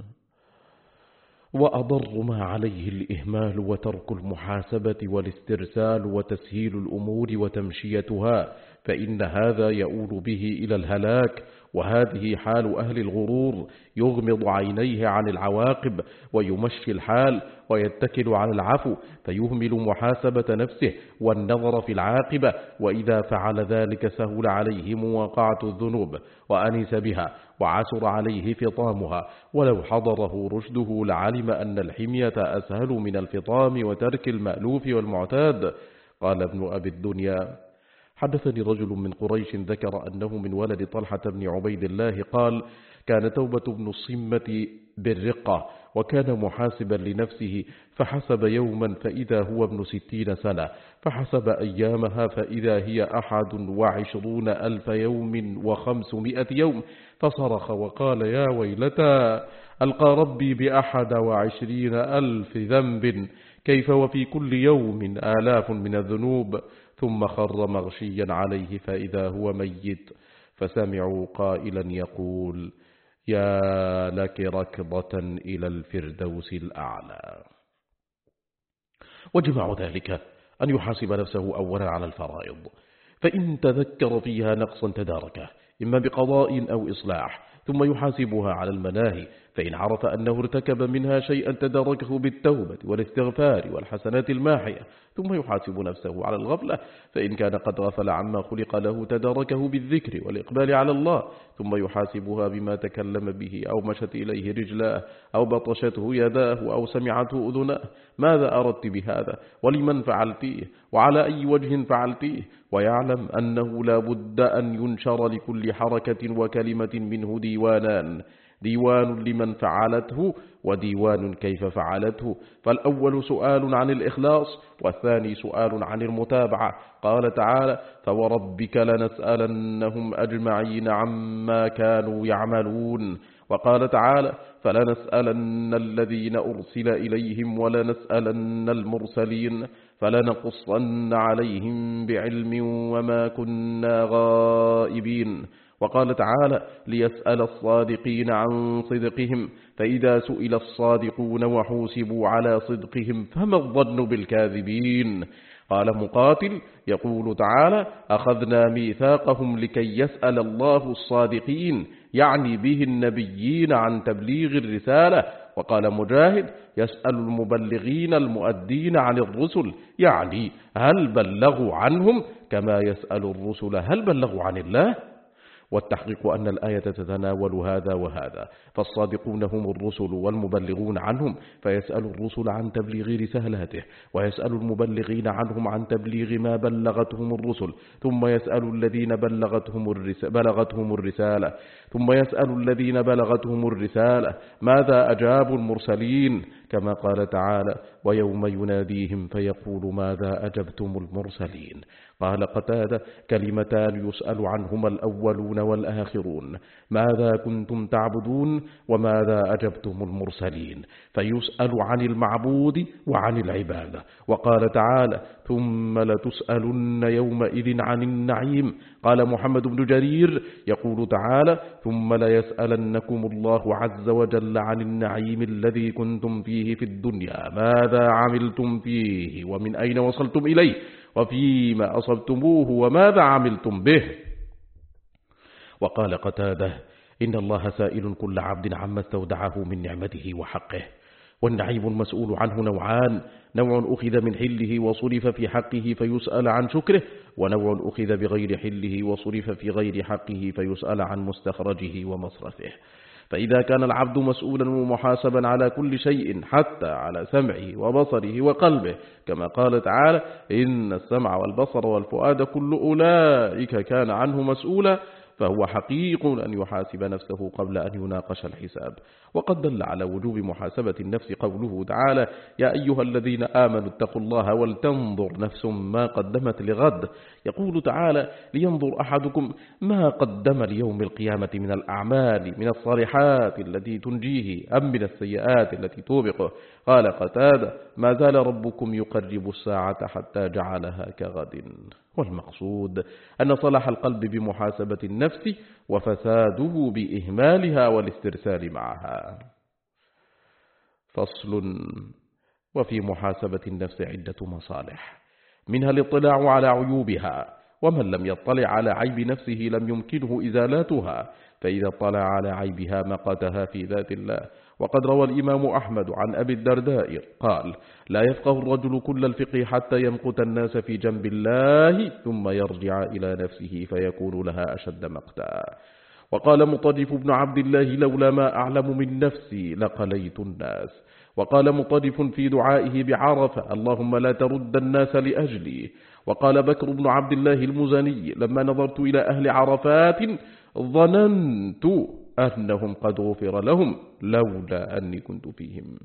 وأضر ما عليه الإهمال وترك المحاسبة والاسترسال وتسهيل الأمور وتمشيتها، فإن هذا يؤول به إلى الهلاك، وهذه حال أهل الغرور، يغمض عينيه عن العواقب ويمشي الحال ويتكل على العفو، فيهمل محاسبة نفسه والنظر في العاقبة، وإذا فعل ذلك سهل عليه مواقعة الذنوب وأنس بها، وعسر عليه فطامها، ولو حضره رشده لعلم أن الحمية أسهل من الفطام وترك المألوف والمعتاد. قال ابن أبي الدنيا: حدثني رجل من قريش ذكر أنه من ولد طلحة بن عبيد الله قال: كان توبة بن الصمة بالرقة، وكان محاسبا لنفسه، فحسب يوما فإذا هو ابن 60 سنة، فحسب أيامها فإذا هي 21,000 يوم و500 يوم، فصرخ وقال: يا ويلتى، ألقى ربي ب21,000 ذنب، كيف وفي كل يوم 1000 من الذنوب. ثم خر مغشيا عليه فإذا هو ميت، فسمعوا قائلا يقول: يا لك ركضة إلى الفردوس الأعلى. وجمع ذلك أن يحاسب نفسه أولا على الفرائض، فإن تذكر فيها نقصا تداركه إما بقضاء أو إصلاح، ثم يحاسبها على المناهي، فإن عرف أنه ارتكب منها شيئا تداركه بالتوبة والاستغفار والحسنات الماحية، ثم يحاسب نفسه على الغفلة، فإن كان قد غفل عما خلق له تداركه بالذكر والإقبال على الله، ثم يحاسبها بما تكلم به أو مشت إليه رجلاه أو بطشته يداه أو سمعته أذناه: ماذا أردت بهذا، ولمن فعلتيه، وعلى أي وجه فعلتيه، ويعلم أنه لا بد أن ينشر لكل حركة وكلمة منه ديوانان: ديوان لمن فعلته، وديوان كيف فعلته. فالأول سؤال عن الإخلاص، والثاني سؤال عن المتابعة. قال تعالى: فوربك لنسألنهم أجمعين عما كانوا يعملون. وقال تعالى: فلنسألن الذين أرسل إليهم ولنسألن المرسلين فلنقصن عليهم بعلم وما كنا غائبين. وقال تعالى: ليسأل الصادقين عن صدقهم، فإذا سئل الصادقون وحوسبوا على صدقهم فما الظن بالكاذبين. قال مقاتل يقول تعالى: أخذنا ميثاقهم لكي يسأل الله الصادقين، يعني به النبيين عن تبليغ الرسالة. وقال مجاهد: يسأل المبلغين المؤدين عن الرسل، يعني هل بلغوا عنهم، كما يسأل الرسل هل بلغوا عن الله. والتحقيق أن الآية تتناول هذا وهذا، فالصادقون هم الرسل والمبلغون عنهم، فيسأل الرسل عن تبليغ رسالاته، ويسأل المبلغين عنهم عن تبليغ ما بلغتهم الرسل، ثم يسأل الذين بلغتهم الرسالة، ثم يسأل الذين بلغتهم الرسالة ماذا أجابوا المرسلين، كما قال تعالى: ويوم يناديهم فيقول ماذا أجبتم المرسلين. قال قتادة: كلمتان يسأل عنهما الأولون والآخرون: ماذا كنتم تعبدون وماذا أجبتم المرسلين، فيسأل عن المعبود وعن العبادة. وقال تعالى: ثم لتسألن يومئذ عن النعيم. قال محمد بن جرير يقول تعالى: ثم ليسألنكم الله عز وجل عن النعيم الذي كنتم فيه في الدنيا، ماذا عملتم فيه ومن أين وصلتم إليه وفيما أصبتموه وماذا عملتم به. وقال قتادة: إن الله سائل كل عبد عما استودعه من نعمته وحقه. والنعيم المسؤول عنه نوعان: نوع أخذ من حله وصرف في حقه فيسأل عن شكره، ونوع أخذ بغير حله وصرف في غير حقه فيسأل عن مستخرجه ومصرفه. فإذا كان العبد مسؤولا ومحاسبا على كل شيء حتى على سمعه وبصره وقلبه، كما قال تعالى: إن السمع والبصر والفؤاد كل أولئك كان عنه مسؤولا، فهو حقيق أن يحاسب نفسه قبل أن يناقش الحساب. وقد دل على وجوب محاسبة النفس قوله تعالى: يا أيها الذين آمنوا اتقوا الله ولتنظر نفس ما قدمت لغد. يقول تعالى: لينظر أحدكم ما قدم ليوم القيامة من الأعمال، من الصالحات التي تنجيه أم من السيئات التي توبقه. قال قتادة: ما زال ربكم يقرب الساعة حتى جعلها كغد. والمقصود أن صلاح القلب بمحاسبة النفس وفساده بإهمالها والاسترسال معها. فصل: وفي محاسبة النفس عدة مصالح، منها الاطلاع على عيوبها، ومن لم يطلع على عيب نفسه لم يمكنه إزالاتها، فإذا اطلع على عيبها مقتها في ذات الله. وقد روى الإمام أحمد عن أبي الدرداء قال: لا يفقه الرجل كل الفقه حتى يمقت الناس في جنب الله ثم يرجع إلى نفسه فيكون لها أشد مقتا. وقال مطرف بن عبد الله: لولا ما أعلم من نفسي لقليت الناس. وقال مطرف في دعائه بعرفة: اللهم لا ترد الناس لأجلي. وقال بكر بن عبد الله المزني: لما نظرت إلى أهل عرفات ظننت أنهم قد غفر لهم لولا أني كنت فيهم.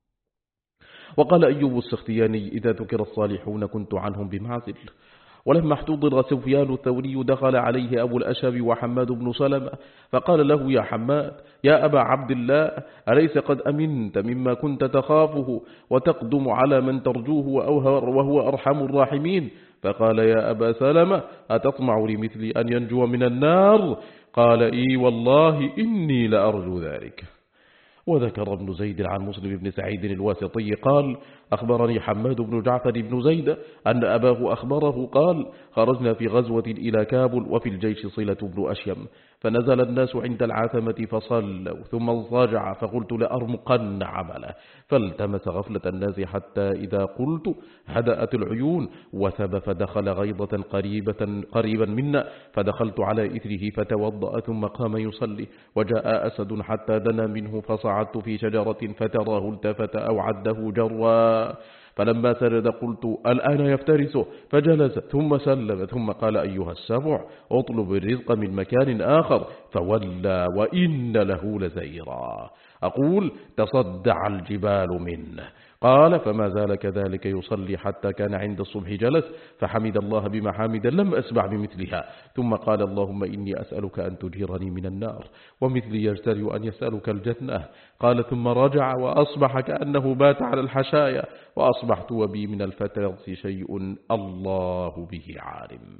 وقال أيوب السختياني: إذا ذكر الصالحون كنت عنهم بمعزل. ولما احتضر سفيان الثوري دخل عليه أبو الأشهب وحماد بن سلمة فقال له: يا حماد، يا أبا عبد الله، أليس قد أمنت مما كنت تخافه وتقدم على من ترجوه وهو أرحم الراحمين؟ فقال: يا أبا سلمة، أتطمع لمثلي أن ينجو من النار؟ قال: إي والله إني لأرجو ذلك. وذكر ابن زيد عن مسلم بن سعيد الواسطي قال: أخبرني حماد بن جعفر بن زيد أن أباه أخبره قال: خرجنا في غزوة إلى كابل وفي الجيش صلة بن أشيم، فنزل الناس عند العتمة فصلوا ثم اضطجع، فقلت لأرمقن عمله، فالتمس غفلة الناس حتى إذا قلت هدأت العيون وثب، فدخل غيضة قريبا منا، فدخلت على إثره فتوضأ ثم قام يصلي، وجاء أسد حتى دنا منه فصعدت في شجرة فتراه التفت أو عده جرا، فلما سجد قلت الآن يفترسه، فجلس ثم سلم ثم قال: أيها السبع، اطلب الرزق من مكان آخر، فولى وإن له لزيرا. أقول: تصدع الجبال منه. قال: فما زال كذلك يصلي حتى كان عند الصبح جلس، فحمد الله بمحامد لم أسمع بمثلها، ثم قال: اللهم إني أسألك أن تجيرني من النار، ومثلي يجترئ أن يسألك الجنة. قال: ثم رجع وأصبح كأنه بات على الحشايا، وأصبحت وبي من الفترة شيء الله به عالم.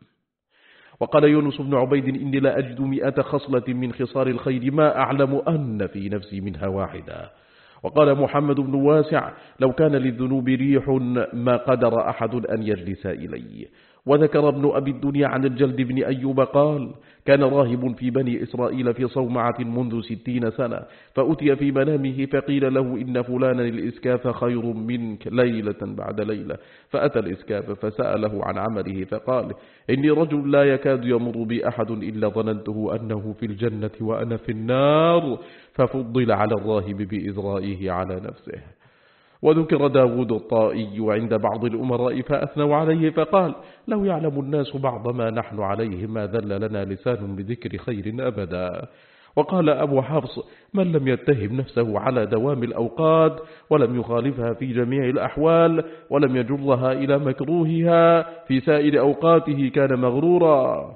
وقال يونس بن عبيد: إني لا أجد 100 خصلة من خصال الخير ما أعلم أن في نفسي منها واحدة. وقال محمد بن واسع: لو كان للذنوب ريح ما قدر أحد أن يجلس إلي. وذكر ابن أبي الدنيا عن الجلد بن أيوب قال: كان راهب في بني إسرائيل في صومعة منذ 60 سنة، فأتي في منامه فقيل له: إن فلانا الإسكاف خير منك ليلة بعد ليلة. فأتى الإسكاف فسأله عن عمله فقال: إني رجل لا يكاد يمر بي أحد إلا ظننته أنه في الجنة وأنا في النار، ففضل على الراهب بإزرائه على نفسه. وذكر داود الطائي عند بعض الأمراء فأثنوا عليه فقال: لو يعلم الناس بعض ما نحن عليه ما ذل لنا لسان بذكر خير أبدا. وقال أبو حفص: من لم يتهم نفسه على دوام الأوقات ولم يخالفها في جميع الأحوال ولم يجرها إلى مكروهها في سائر أوقاته كان مغرورا.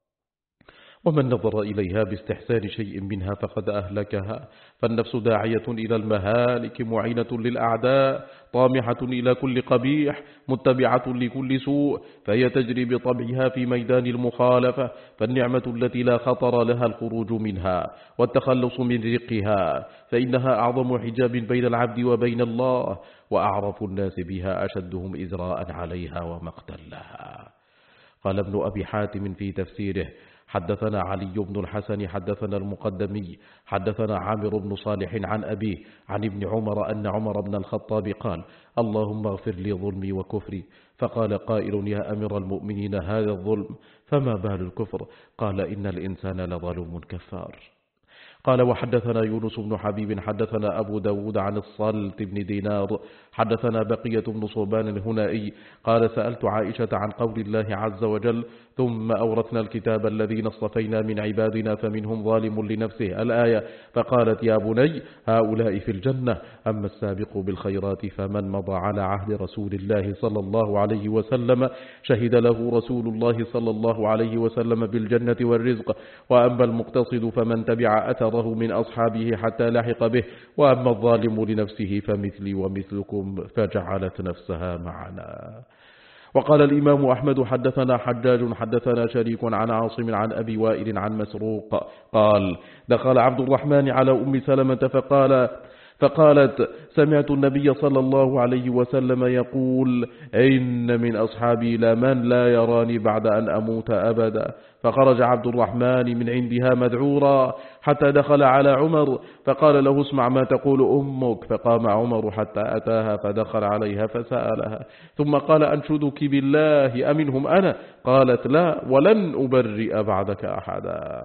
ومن نظر إليها باستحسان شيء منها فقد أهلكها، فالنفس داعية إلى المهالك، معينة للأعداء، طامحة إلى كل قبيح، متبعة لكل سوء، فهي تجري بطبعها في ميدان المخالفة، فالنعمة التي لا خطر لها الخروج منها والتخلص من رقها، فإنها أعظم حجاب بين العبد وبين الله، وأعرف الناس بها أشدهم إزراء عليها ومقتا لها. قال ابن أبي حاتم في تفسيره: حدثنا علي بن الحسن حدثنا المقدمي حدثنا عامر بن صالح عن أبيه عن ابن عمر أن عمر بن الخطاب قال: اللهم اغفر لي ظلمي وكفري. فقال قائل: يا أمير المؤمنين، هذا الظلم، فما بال الكفر؟ قال: إن الإنسان لظلوم كفار. قال: وحدثنا يونس بن حبيب حدثنا أبو داود عن الصالت بن دينار حدثنا بقية بن صوبان الهنائي قال: سألت عائشة عن قول الله عز وجل: ثم أورثنا الكتاب الذين اصطفينا من عبادنا فمنهم ظالم لنفسه، الآية، فقالت: يا بني، هؤلاء في الجنة، أما السابق بالخيرات فمن مضى على عهد رسول الله صلى الله عليه وسلم شهد له رسول الله صلى الله عليه وسلم بالجنة والرزق، وأما المقتصد فمن تبع أثره من أصحابه حتى لحق به، وأما الظالم لنفسه فمثلي ومثلكم، فجعلت نفسها معنا. وقال الإمام أحمد: حدثنا حجاج حدثنا شريك عن عاصم عن أبي وائل عن مسروق قال: دخل عبد الرحمن على أم سلمة فقالت: سمعت النبي صلى الله عليه وسلم يقول: إن من أصحابي لمن لا يراني بعد أن أموت أبدا. فخرج عبد الرحمن من عندها مذعورا حتى دخل على عمر فقال له: اسمع ما تقول أمك. فقام عمر حتى أتاها فدخل عليها فسألها، ثم قال: أنشدك بالله أمنهم أنا؟ قالت: لا، ولن أبرئ بعدك أحدا.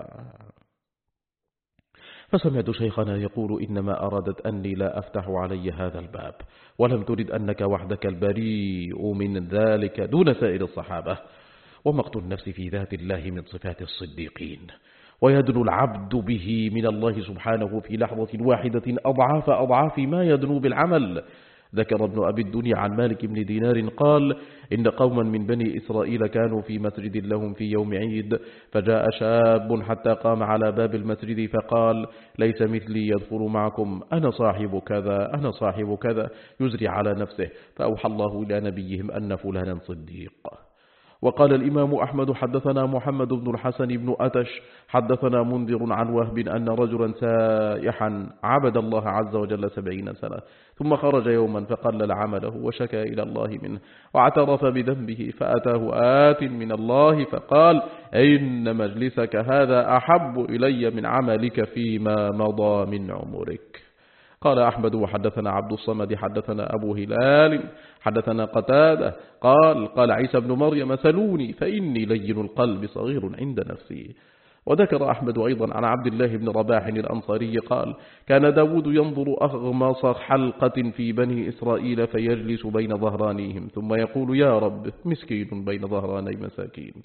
فسمعت شيخنا يقول: إنما أرادت أني لا أفتح علي هذا الباب، ولم ترد أنك وحدك البريء من ذلك دون سائر الصحابة. ومقت النفس في ذات الله من صفات الصديقين، ويدنو العبد به من الله سبحانه في لحظة واحدة أضعاف أضعاف ما يدنو بالعمل. ذكر ابن أبي الدنيا عن مالك بن دينار قال: إن قوما من بني إسرائيل كانوا في مسجد لهم في يوم عيد، فجاء شاب حتى قام على باب المسجد فقال: ليس مثلي يدخل معكم، أنا صاحب كذا أنا صاحب كذا، يزري على نفسه، فأوحى الله إلى نبيهم أن فلانا صديق. وقال الإمام أحمد: حدثنا محمد بن الحسن بن أتش حدثنا منذر عن وهب أن رجلا سائحا عبد الله عز وجل 70 سنة، ثم خرج يوما فقلل عمله وشكى إلى الله منه واعترف بذنبه، فأتاه آت من الله فقال: إن مجلسك هذا أحب إلي من عملك فيما مضى من عمرك. قال أحمد: وحدثنا عبد الصمد حدثنا أبو هلال حدثنا قتادة قال عيسى بن مريم: سلوني فإني لين القلب صغير عند نفسي. وذكر أحمد أيضا عن عبد الله بن رباح الأنصاري قال: كان داود ينظر أغمص حلقة في بني إسرائيل فيجلس بين ظهرانيهم ثم يقول: يا رب، مسكين بين ظهراني مساكين.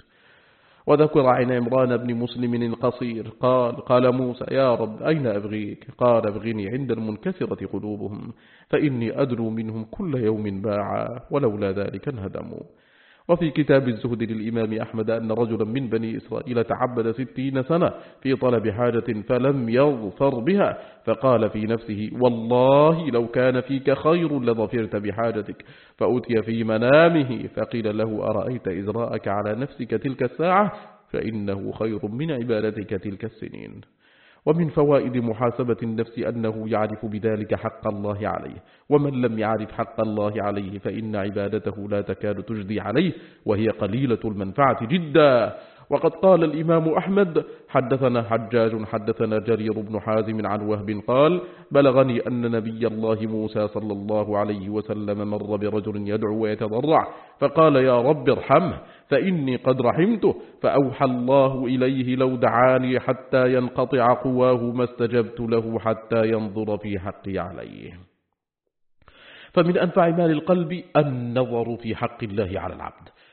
وذكر عن عمران بن مسلم القصير قال موسى: يا رب، أين أبغيك؟ قال: ابغني عند المنكسرة قلوبهم، فإني أدنو منهم كل يوم باعا، ولولا ذلك انهدموا. وفي كتاب الزهد للإمام أحمد أن رجلا من بني إسرائيل تعبد 60 سنة في طلب حاجة فلم يظفر بها، فقال في نفسه: والله لو كان فيك خير لظفرت بحاجتك، فأتي في منامه فقيل له: أرأيت إزراءك على نفسك تلك الساعة؟ فإنه خير من عبادتك تلك السنين. ومن فوائد محاسبة النفس أنه يعرف بذلك حق الله عليه، ومن لم يعرف حق الله عليه فإن عبادته لا تكاد تجدي عليه، وهي قليلة المنفعة جدا. وقد قال الإمام أحمد: حدثنا حجاج حدثنا جرير بن حازم عن وهب قال: بلغني أن نبي الله موسى صلى الله عليه وسلم مر برجل يدعو ويتضرع فقال: يا رب ارحمه فإني قد رحمته، فأوحى الله إليه: لو دعاني حتى ينقطع قواه ما استجبت له حتى ينظر في حقي عليه. فمن أنفع مال القلب النظر في حق الله على العبد،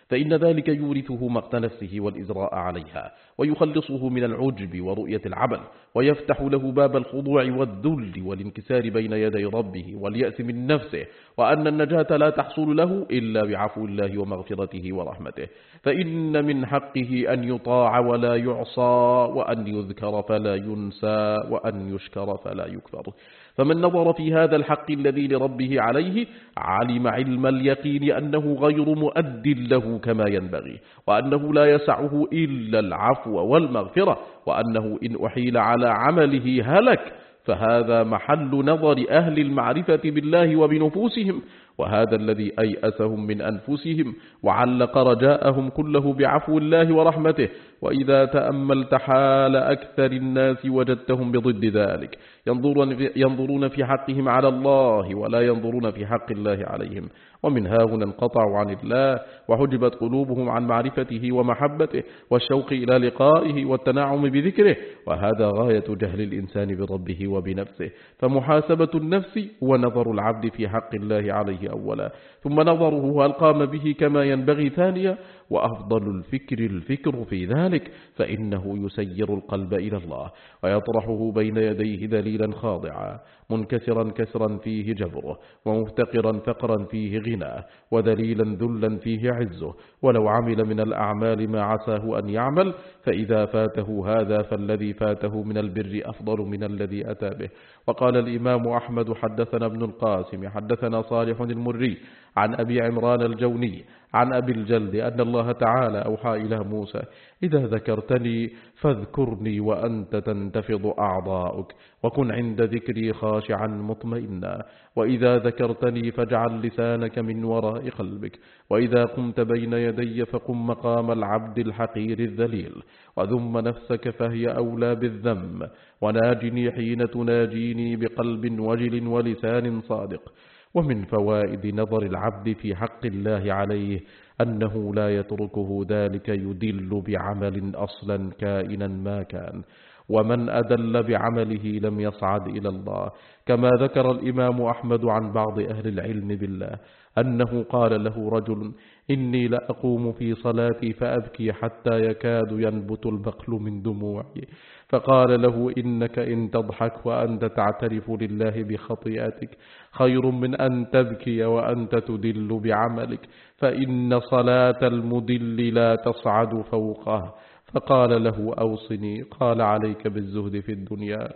فإن ذلك يورثه مقت نفسه والإزراء عليها، ويخلصه من العجب ورؤية العبل، ويفتح له باب الخضوع والذل والانكسار بين يدي ربه واليأس من نفسه، وأن النجاة لا تحصل له إلا بعفو الله ومغفرته ورحمته، فإن من حقه أن يطاع ولا يعصى، وأن يذكر فلا ينسى، وأن يشكر فلا يكفر. فمن نظر في هذا الحق الذي لربه عليه علم علم اليقين أنه غير مؤد له كما ينبغي، وأنه لا يسعه إلا العفو والمغفرة، وأنه إن أحيل على عمله هلك، فهذا محل نظر أهل المعرفة بالله وبنفوسهم، وهذا الذي أيأسهم من أنفسهم وعلق رجاءهم كله بعفو الله ورحمته. وإذا تأملت حال أكثر الناس وجدتهم بضد ذلك، ينظرون في حقهم على الله ولا ينظرون في حق الله عليهم، ومن ها هنا انقطعوا عن الله، وحجبت قلوبهم عن معرفته ومحبته والشوق إلى لقائه والتنعم بذكره، وهذا غاية جهل الإنسان بربه وبنفسه. فمحاسبة النفس ونظر العبد في حق الله عليه أولا، ثم نظره هل قام به كما ينبغي ثانيا، وأفضل الفكر في ذلك، فإنه يسير القلب إلى الله ويطرحه بين يديه ذليلا خاضعا، منكسرا كسرا فيه جبره، ومفتقرا فقرا فيه غناه، وذليلا ذلا فيه عزه، ولو عمل من الأعمال ما عساه أن يعمل، فإذا فاته هذا فالذي فاته من البر أفضل من الذي أتى به. وقال الإمام أحمد حدثنا ابن القاسم حدثنا صالح المري عن أبي عمران الجوني عن أبي الجلد أن الله تعالى أوحى إلى موسى: إذا ذكرتني فاذكرني وأنت تنتفض أعضاؤك، وكن عند ذكري خاشعا مطمئنا، وإذا ذكرتني فاجعل لسانك من وراء قلبك، وإذا قمت بين يدي فقم مقام العبد الحقير الذليل، وذم نفسك فهي أولى بالذم، وناجني حين تناجيني بقلب وجل ولسان صادق. ومن فوائد نظر العبد في حق الله عليه أنه لا يتركه ذلك يدل بعمل أصلا كائنا ما كان، ومن أدل بعمله لم يصعد إلى الله، كما ذكر الإمام أحمد عن بعض أهل العلم بالله أنه قال له رجل: إني لأقوم في صلاتي فأبكي حتى يكاد ينبت البقل من دموعي، فقال له: إنك إن تضحك وأنت تعترف لله بخطيئتك خير من أن تبكي وأنت تدل بعملك، فإن صلاة المدل لا تصعد فوقه. فقال له: أوصني. قال: عليك بالزهد في الدنيا،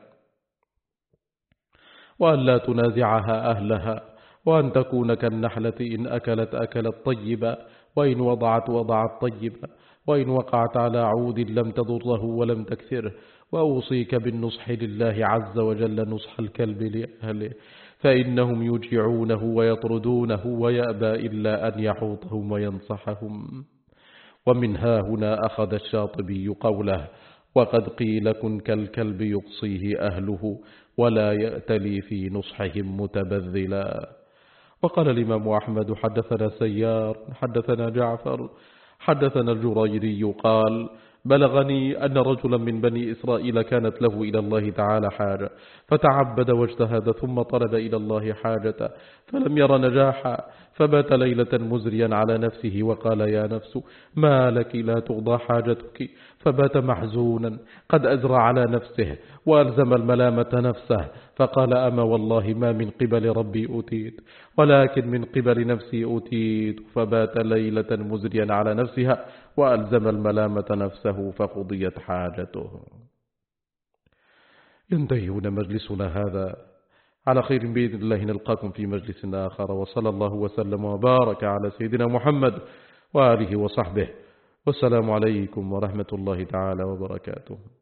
وأن لا تنازعها أهلها، وأن تكون كالنحلة إن أكلت طيبا، وإن وضعت طيبا، وإن وقعت على عود لم تضره ولم تكثره. وأوصيك بالنصح لله عز وجل نصح الكلب لأهله، فإنهم يجيعونه ويطردونه ويأبى إلا أن يحوطهم وينصحهم. ومن ها هنا أخذ الشاطبي قوله: وقد قيل كن كالكلب يقصيه أهله، ولا يأتلي في نصحهم متبذلا. وقال الإمام أحمد حدثنا سيار حدثنا جعفر حدثنا الجريري قال: بلغني أن رجلا من بني إسرائيل كانت له إلى الله تعالى حاجة، فتعبد واجتهد ثم طلب إلى الله حاجة فلم ير نجاحا، فبات ليلة مزريا على نفسه وقال: يا نفس ما لك لا تقضى حاجتك، فبات محزونا قد أزرى على نفسه وألزم الملامة نفسه، فقال: أما والله ما من قبل ربي أوتيت، ولكن من قبل نفسي أوتيت، فبات ليلة مزريا على نفسها وألزم الملامة نفسه فقضيت حاجته. ينتهي هنا مجلسنا هذا، على خير بإذن الله نلقاكم في مجلس آخر، وصلى الله وسلم وبارك على سيدنا محمد وآله وصحبه، والسلام عليكم ورحمة الله تعالى وبركاته.